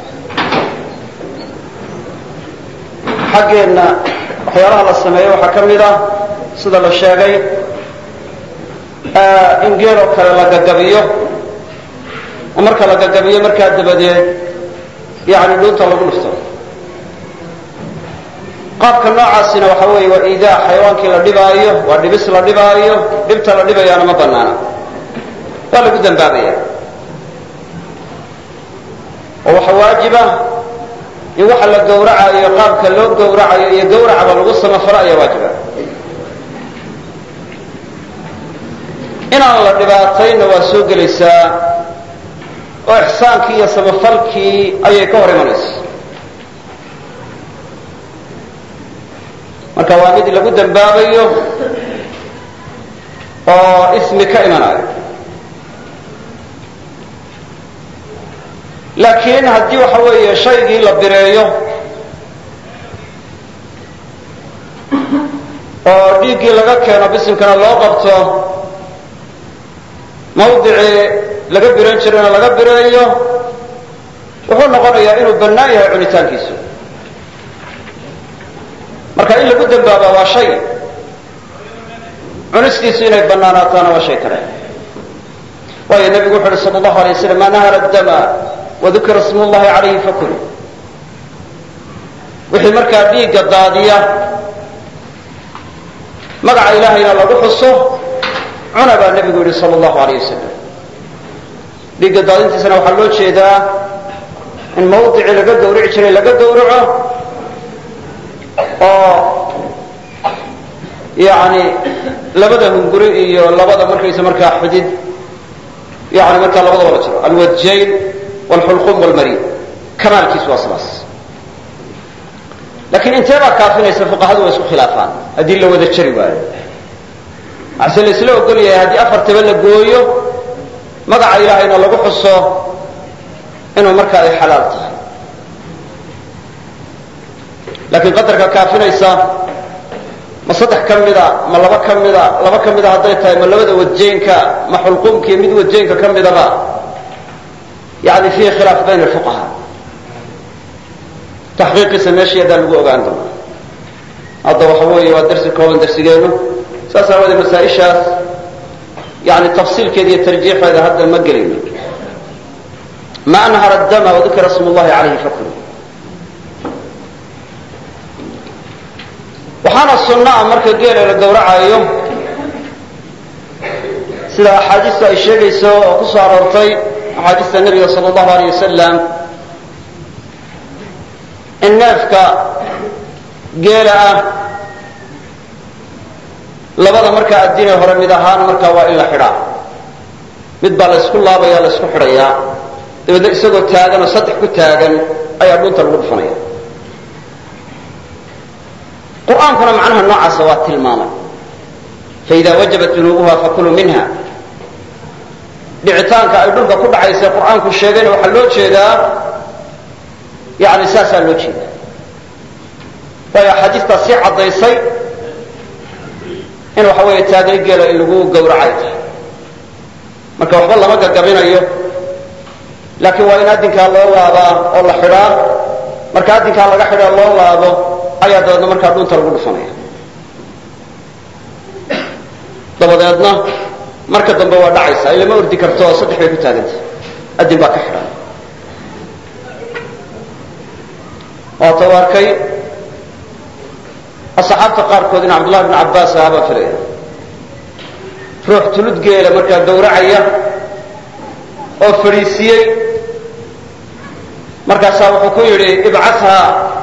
xaggeenna waxyaalaha la sameeyo waxaa ka mid ah sida la sheegay in geeloo kale la gagabiyo oo marka la gagabiyo markaa dabadeed yani dhuunta lagu dhufto qaabka noocaasina waxa weeye waa iidaa xayawaankii la dhibaayo waa dhibis la dhibaayo dhibta la dhibayaana ma bannaana waa lagu dambaabaya oo waxa waajiba in waxa la gawracayo qaabka loo gawracayo iyo gawracaba lagu samafalo ayaa waajiba inaan la dhibaatayna waa soo gelaysaa oo ixsaankii iyo samafalkii ayay ka hor imanaysa marka waa mid lagu dambaabayo oo ismi ka imanayo laakiin haddii waxa weeye shaygii la bireeyo oo dhiiggii laga keeno bisimkana loo qabto mawdicii laga biran jirayna laga bireeyo wuxuu noqonayaa inuu bannaan yahay cunitaankiisu marka in lagu dambaabaa waa shay cunistiisu inay bannaanaataana waa shay kale waayo nebigu wuxu uhi sala allahu alay waslam maa nahara dama wadukira smu llahi calayhi fakul wixii markaa dhiigga daadiya magaca ilaahayna lagu xuso cuna baa nebigu yidhi sala allahu alayh wasalam dhiigga daadintiisana waxaa loo jeedaa in mawdicii laga gawrici jiray laga gawraco oo yani labada hunguri iyo labada markaysa markaa xudid yani markaa labadaba la jiro alwajjayn walxulqum walmarid kamaalkiisu waa sidaas laakiin intee baa kaafinaysa fuqahadu way isku khilaafaan haddii la wada jari waayo ase la isla ogol yahay haddii afartaba la gooyo magaca ilaahayna lagu xuso inuu markaa ay xalaal tahay laakiin qadarka kaafinaysa ma saddex ka mida ma laba ka mida laba ka mida hadday tahay ma labada wajeenka ma xulqumkiiyo mid wajeenka ka midaba yani fiihi khilaaf bayna alfuqaha taxqiiqiisa meeshii haddaan lagu ogaan doonaa hadda waxa weeye waa darsi kooban darsigeenu saas aawadee masaa-ishaas yani tafsiilkeeda iyo tarjiixeeda hadda ma gelayno ma anhara dama wadukira sm llahi calayhi fakulu waxaana sunno ah marka geela la gawracayo sida axaadiistu ay sheegayso oo ku soo aroortay axaadiista nebiga sala allahu alayh wasalam in neefka geela ah labada markaa addinee hore mid ahaan markaa waa in la xidhaa mid baa la ysku laabaya la ysku xidhayaa dabeedna isagoo taagan oo saddex ku taagan ayaa dhunta lagu dhufanaya qur'aankuna macnaha noocaasa waa tilmaamay faida wajabat junuubuha fakuluu minha dhicitaanka ay dhulka ku dhacaysa qur'aanku sheegayna waxaa loo jeedaa yani saasaa loo jeedaa waayo axaadiistaa sii caddaysay in waxa weeye taagay geela in lagu gawracay tahay marka waxba lama gagabinayo laakiin waa in addinkaa loo laabaa oo la xidhaa marka addinkaa laga xidhaa loo laabo ayaa dabeedna markaa dhunta lagu dhufanaya dabadeedna marka dambe waa dhacaysa ilama ordi karto oo saddex bay ku taagantay addin baa ka xidhan waata u arkay asxaabta qaarkood in cabdullahi bn cabbaas ahaa baa filaya ruux tulud geela markaa gawracaya oo fadhiisiyey markaasaa wuxuu ku yidhi ibcathaa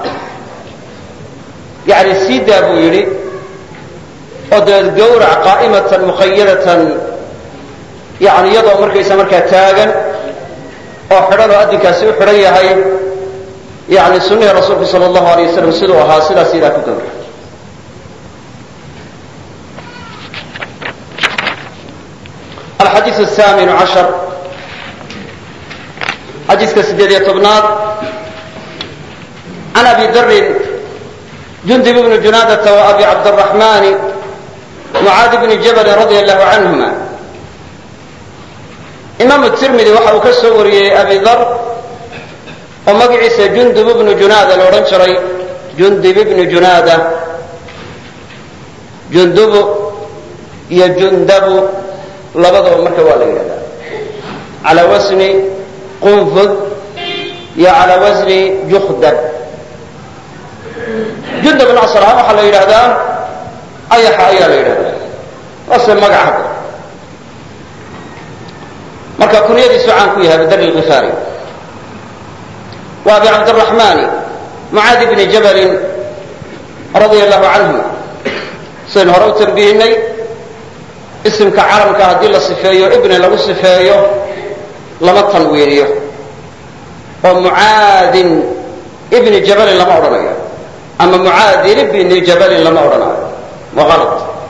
yani siidaa buu yidhi oo dabeed gawrac qaa'imatan muqayadatan yani iyadoo markaysa markaa taagan oo xidhan oo addinkaasi u xidhan yahay yani sunnihii rasuulku sala allahu alayh wasalam siduu ahaa sidaas idaa ku gawrac alxadiiث الثamin caشhar xadiiska sideed iyo tobnaad can abi darin jundub bni junaadata وabi cabdالرaحmani mucaadi bni jabali radi allahu canهuma imaamu tirmidi waxa uu ka soo wariyey abi dar oo magaciisa jundub bnu junaada la odhan jiray jundub bni junaada jundubu iyo jundabu labadaba marka waa la yidhahdaa calaa wasni qunfud iyo calaa wasni jukdab jundabna asal ahaan waxaa la yidhahdaa ayaxa ayaa la yidhahdaa waase magac hadda marka kunyadiisu caan ku yahay abudar alkifaari wa abi cabdiraxmani mucaadi bni jabalin radia allahu canhuma saynu hore u tambihinay isimka calamka haddii la sifeeyo ibni lagu sifeeyo lama tanwiiniyo oo mucaadin ibni jabalin lama odhanayo ama mucaadin ibni jabalin lama odhanayo waa alad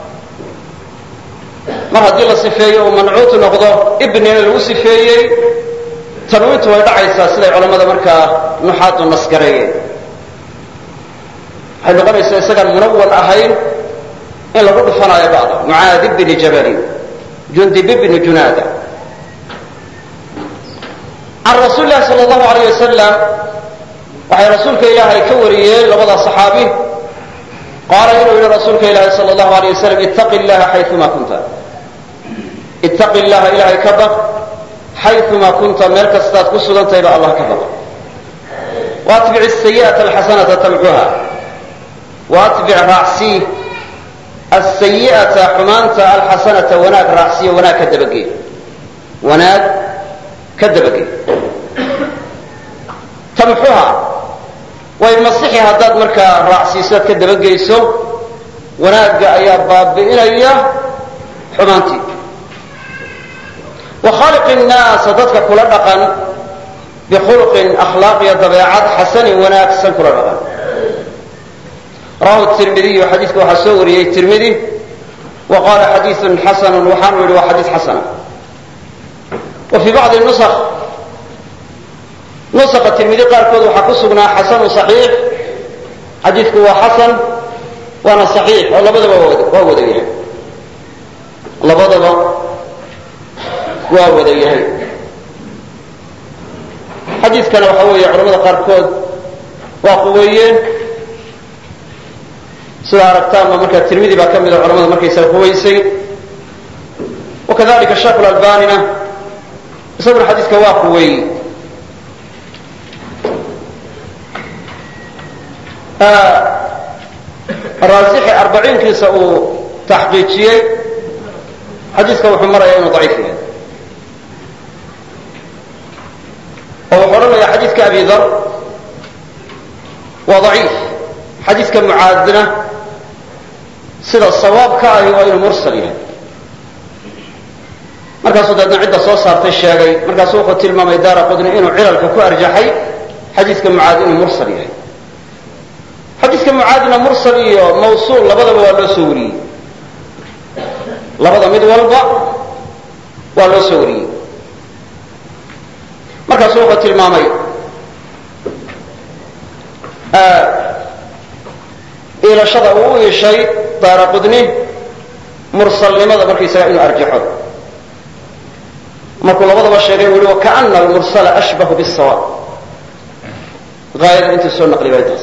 mar haddii la sifeeyo uu mancuutu noqdo ibnina lagu sifeeyey tanwiintu way dhacaysaa siday culammada markaa nuxaadu nasgareeyeen waxay noqonaysaa isagaan munawal ahayn in lagu dhufanaayo bacda mucaadi bni jabalin jundib bni junaada can rasuuli lahi sal allahu alayh wasalam waxay rasuulka ilaahay ka wariyeen labada saxaabi qaala inuu yihi rasuulka ilaahi sal allahu alayh wasalam ittaqi llaha xayuma kunta ittaqi llaha ilaahay ka baq xayuma kunta meel kastaad ku sugantahayba allah ka baq waatbic sayi'ata alxasanata tamxuha waatbic raacsii asayi'ata xumaanta alxasanata wanaag raacsiyo wanaag ka dabagee wanaag ka dabagee tamxuha way masixi haddaad markaa raacsiiso ad ka dabageyso wanaagga ayaa baabi'inaya xumaantii wa khaaliqi nnaasa dadka kula dhaqan bikhulqin akhlaaqiya dabeecad xasanin wanaagsan kula dhaqan rawahu tirmidiyu xadiidka waxaa soo wariyey tirmidi wa qaala xadiiun xasanun waxaanu yidhi waa xadiis xasana wa fii bacdi nusakh nusakha tirmidi qaarkood waxaa ku sugnaa xasanun saxiix xadiidku waa xasan waana saxiix oo labadaba waa wada yahay labadaba waa wada yahay xadiidkana waxa weeye culamada qaarkood waa quweeyeen sidaa aragtaanba markaa tirmidi baa ka mida culamada markaysaga quwaysay wakadalika sheekh lalbanina isaguna xadiidka waa quweeyey raasixi arbaciinkiisa uu taxqiijiyey xadiidka wuxuu marayaa inuu daciif yahay oo wuxuu odhanayaa xadiidka abi dar waa daciif xadiidka mucaadna sida sawaabka ahi waa inuu mursal yahay markaasuu daedna cidda soo saartay sheegay markaasuu wuxuu tilmaamay daara qudni inuu cilalka ku arjaxay xadiidka mucaad inuu mursal yahay xadiidka mucaadna mursal iyo mawsuul labadaba waa loo soo wariyey labada mid walba waa loo soo wariyey markaasuu wuxuu tilmaamay iilashada uu u iishay daara qudni mursalnimada markaysaga inuu arjaxo markuu labadaba sheegay uu yihi wakaana almursala ashbahu bisawaab aayada intuu soo naqliyay taas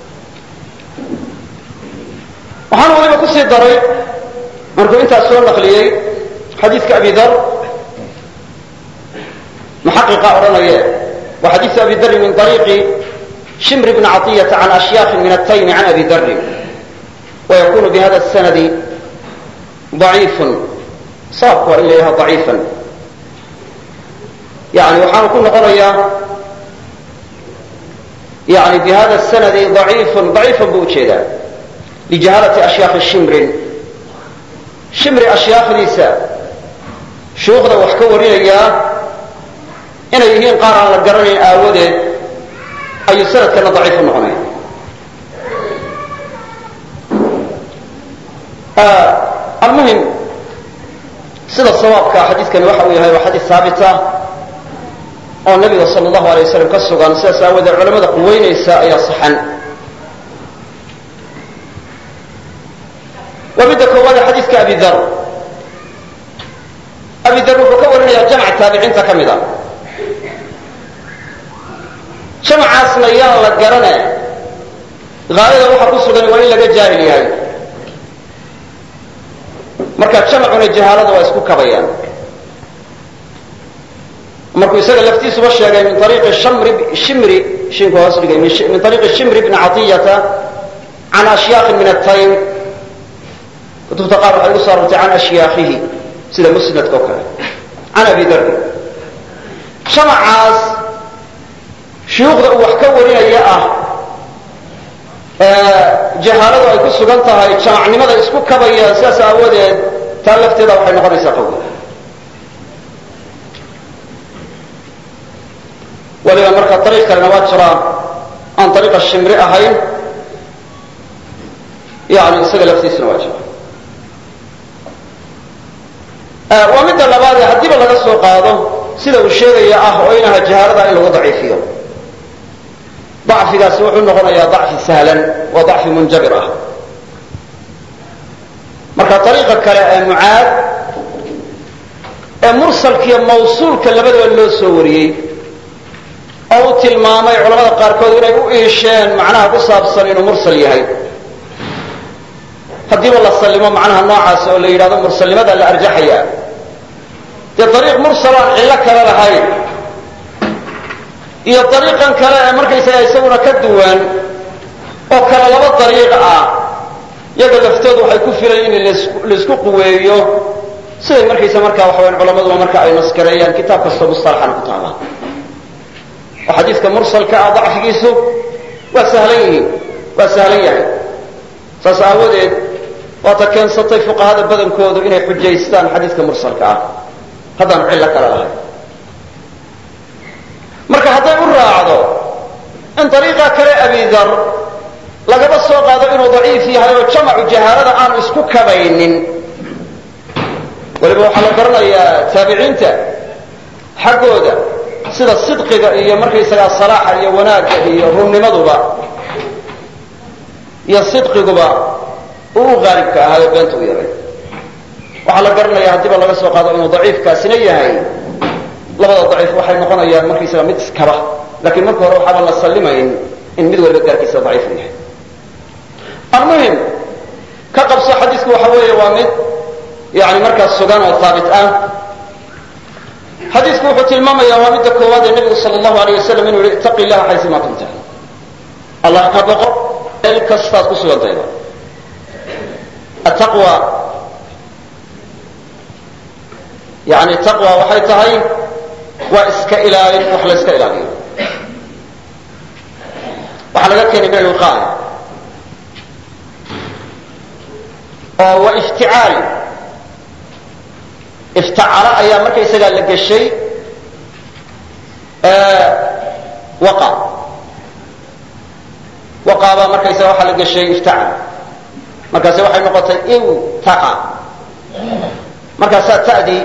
waxaan waliba kusii daray markuu intaas soo naqliyey xadiidka abi dar muxaqiqa odhanaye wa xadiidu abi dari min ariiqi shimr bn caطiyata can ashyaakhin min ataymi can abi darin wayakunu bihada sanadi daciifun saabku waa in la yaha daciifan yani waxaanu ku noqonayaa yani bihada sanadi daciifun daciifan buu ujeedaa lijahalati ashyaakhi shimrin shimri ashyaakdiisa shuukhda wax ka warinayaa inay yihiin qaar aan la garanayn aawadeed ayuu sanadkana daciif u noqonaya almuhim sida sawaabka xadiidkani waxa uu yahay waa xadiis haabita oo nabiga sal allahu alay wasalam ka sugan sidaas aawadeed culamada quweynaysa ayaa saxan waa midda koowaade xadiidka abi dar abi dar wuxuu ka warinayaa jamc taabiciinta ka mid a jamcaasna yaan la garane haayada waxa ku sugan waa in laga jaahil yahay marka jamcuna jahaalada waa isku kabayaan markuu isaga laftiisuba sheegay min ariiqi shimri shinku hoos dhigay min ariiqi shimri bni caطiyata can ashyaakhin min ataym kutubta qaar waxay ugu soo arortay can ashyaakhihi sida musnadka oo kale can abi darri jamacaas shuyuukhda uu wax ka warinaya ah jahaaladu ay ku sugan tahay jamacnimada isku kabayaan sidaas aawadeed taa lafteeda waxay noqonaysaa qawi waliba marka ariiq kalena waa jiraa aan ariiqa shimri ahayn yani isaga laftiisuna waa jira waa midda labaadee haddiiba laga soo qaado sida uu sheegaya ah oo inaha jahaalada in lagu daciifiyo dacfigaasi wuxuu noqonayaa dacfi sahlan waa dacfi munjabir ah marka ariiqa kale ee mucaad ee mursalkiiyo mawsuulka labadaba loo soo wariyey oo uu tilmaamay culamada qaarkood inay u iisheen macnaha ku saabsan inuu mursal yahay haddiiba la sallimo macnaha noocaas oo la yidhahdo mursalnimada la arjaxaya dee ariiq mursal aan cillo kale lahayn iyo ariiqan kale ee markaysaga isaguna ka duwan oo kale laba ariiq ah iyaga laftoodu waxay ku filayn in laisku quweeyo siday markaysa markaa waxaweyan culamaduba marka ay naskareeyaan kitaab kastoo mustalaxana ku taala oo xadiiska mursalka ah dacfigiisu waa sahlan yihiin waa sahlan yahay saas aawadeed waata keensatay fuqahada badankoodu inay xujaystaan xadiiska mursalka ah haddaan cillo kale lahayn marka hadday u raacdo in dariiqa kale abi dar lagaba soo qaado inuu daciif yahay oo jamacu jahaalada aanu isku kabaynin waliba waxaa la garanayaa taabiciinta xaggooda sida sidqiga iyo markaysagaa salaaxa iyo wanaagga iyo runnimaduba iyo sidqiguba uu u qaalibka ahaa oo beenta u yaray waxaa la garanaya haddiiba laga soo qaado inuu daciifkaasina yahay labada daciif waxay noqonayaan markaysaga mid iskaba laakiin marka hore waxaaba la sallimayn in mid waliba gaarkiisa daciif u yahay almuhim ka qabso xadiisku waxa weeye waa mid yani markaas sugan oo haabit ah xadiisku wuxuu tilmaamaya waa midda koowaad ee nebigu sal allahu alay wasalam inuu yihi ittaqi illaha xaysuma kunta allah ka boqo meel kastaad ku sugantayba attaqwa yani taqwa waxay tahay waa iska ilaalin wax la iska ilaaliyo waxaa laga keenay min alwiqaaya oo wa ifticaal iftacala ayaa markaysagaa la geshay waqa waqa baa markaysaga waxaa la geshay iftacal markaase waxay noqotay iwtaqa markaasaa ta'dii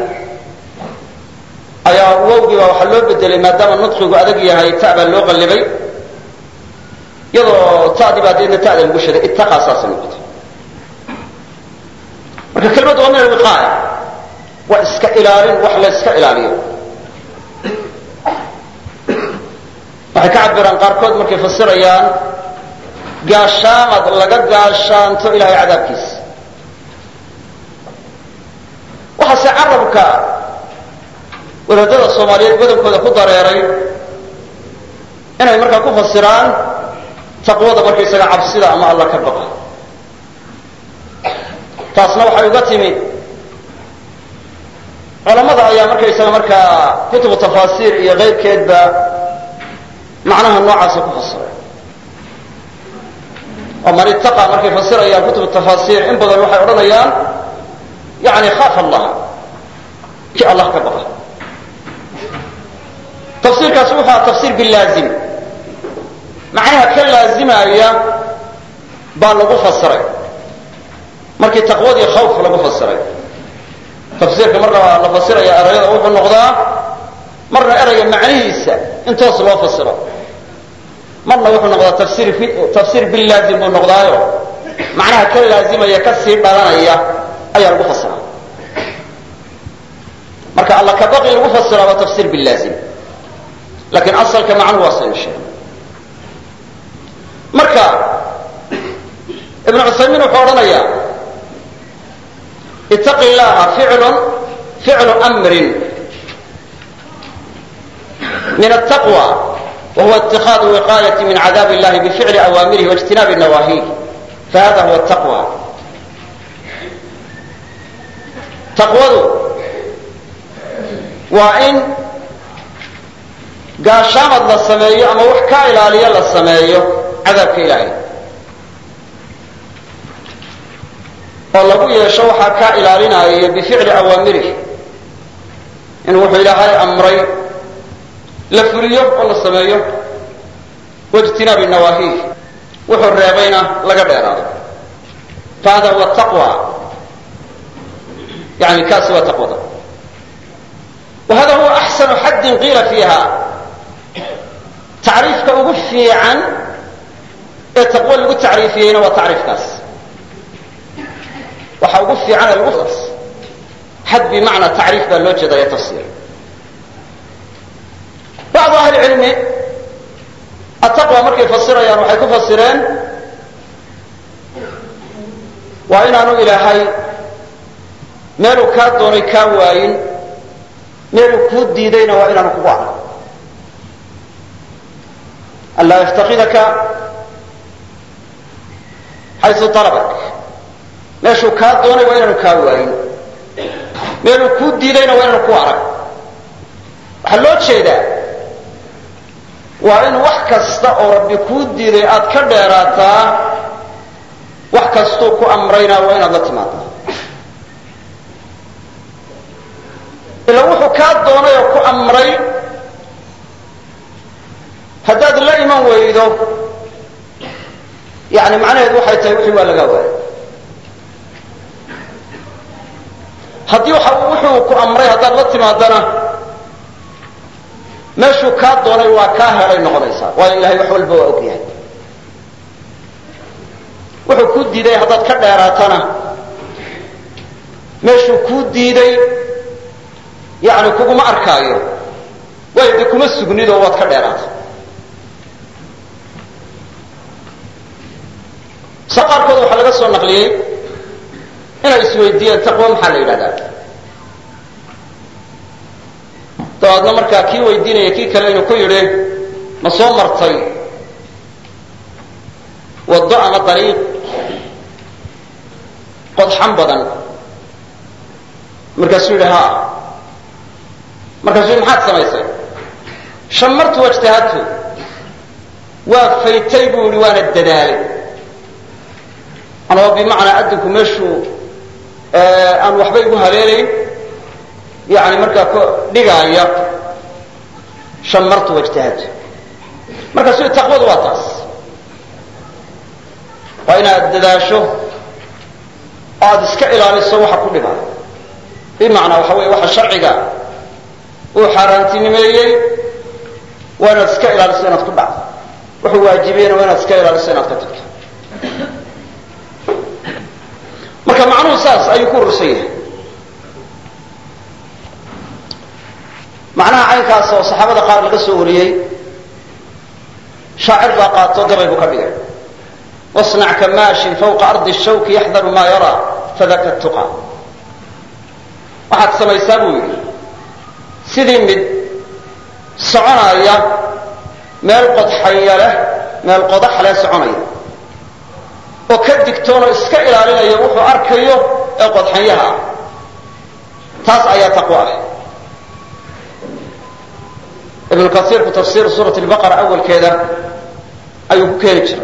ayaa wowgii baa waxaa loo bedelay maadaama nudqigu adag yahay ta baa loo qallibay iyadoo ta'dii baa deedna ta'da lagu shaday ittaqa saasay noqotay marka kelmaddu waa min alwiqaaya waa iska ilaalin wax la iska ilaaliyo waxay ka cabiraan qaarkood markay fasirayaan gaashaamad laga gaashaanto ilahay cadaabkiisa waxaase carabka wadaadada soomaaliyeed badankooda ku dareeray inay markaa ku fasiraan taqwada markaysaga cabsida ama alla ka baqa taasna waxay uga timi culamada ayaa markaysaga markaa kutubu tafaasiir iyo keyrkeedba macnaha noocaasa ku fasiray oo man ittaqa markay fasirayaan kutubu tafaasiir in badan waxay odhanayaan yani khaaf allah ki allah ka baqa tafsiirkaasi wuxuu aha tafsiir bilaazim macnaha ka laazimaya baa lagu fasiray markii taqwadii khawf lagu fasiray tafsiirka marka la fasiraya erayada wuxuu noqdaa marna erayga macnihiisa in toos loo fasiro marna wuxuu noqdaa tafsiir tafsiir bilaazim buu noqdaayo macnaha ka laazimaya ka sii dhalanaya ayaa lagu fasiraa marka alla ka baqi lagu fasiraa waa tafsiir bilaazim laakiin asalka macnuhu waa saynu sheegay marka ibnu cuthaymiin wuxuu odhanayaa ittaqi llaha ficlun ficlu amrin min altaqwa wahuwa itikaadu wiqaayati min cadaab illahi bificli awaamirihi waijtinaabi nawaahiih fahada huwa taqwa taqwadu waa in gaashaamad la sameeyo ama wax ka ilaaliya la sameeyo cadaabka ilaahay oo lagu yeesho waxaa kaa ilaalinaya bificli awaamirih in wuxuu ilaahay amray la fuliyo oo la sameeyo waijtinaabi nawaahiih wuxuu reebayna laga dheeraado fahada huwa taqwa yani kaasi waa taqwada wahada huwa axsanu xaddin qiila fiiha tacriifka ugu fiican ee taqwo lagu tacriifiyeyna waa tacriifkaas waxa ugu fiican ee lagu xad bimacna tacriif baa loo jeedaya tafsiir bacdu ahli cilmi ataqwa markay fasirayaan waxay ku fasireen waa inaanu ilaahay meeluu kaa doonay kaa waayin meeluu kuu diidayna waa inaanu kugu arag an laa yaftakidaka xaysu alabak meeshuu kaa doonay waa inaanu kaa waayin meeluu kuu diidayna waa inaanu ku arag waxaa loo jeedaa waa in wax kasta oo rabbi kuu diiday aad ka dheeraataa wax kastuu ku amrayna waa inaad la timaadaa ilaa wuxuu kaa doonay oo ku amray haddaad la iman weydo yani macnaheedu waxay tahay wixii waa lagaa waayay haddii wuxuu ku amray haddaad la timaadana meeshuu kaa doonay waa kaa helay noqonaysaa waayo ilahay wax walba waa og yahay wuxuu kuu diiday haddaad ka dheeraatana meeshuu kuu diiday yani kuguma arkaayo waayo dee kuma sugnidoo waad ka dheeraata sa qaarkood waxaa laga soo naqliyey inay isweydiiyeen taqwo maxaa la yidhahdaa dabaadna markaa kii weydiinaya kii kale inuu ku yidhi ma soo martay waddo ama dariiq qodxan badan markaasuu yidhi haa markaasuu yidhi maxaad samaysay shamartu wajtahadtu waa faytay buu yidhi waana dadaalay anoo bimacnaa adinku meeshuu aan waxba igu haleelayn yani markaa k dhigaaya shamartu wajtahadtu markaasuu yidhi taqwadu waa taas waa inaad dadaasho aad iska ilaaliso waxa ku dhibaa bimacnaa waxa weeye waxa sharciga uu xaaraantinimeeyey waa inaad iska ilaaliso inaad ku dhacdo wuxuu waajibiyeyna waa inaad iska ilaaliso inaad ka tagto marka macnuhu saas ayuu ku urursan yahay macnaha caynkaas oo saxaabada qaar laga soo wariyey shaacir baa qaato gabay buu ka dhigay واصنع كماش فوق أرض الشوك يحذر ما يرى فذاك التقى waxaad samaysaa buu yidhi sidii mid soconaya meel qodxaya leh meel qodax leh soconaya oo ka digtoonoo iska ilaalinaya wuxuu arkayo ee qodxanyaha ah taas ayaa taqwo ah ibnu kasiirku tafsiir suurat albaqara awalkeeda ayuu ku keeni jiray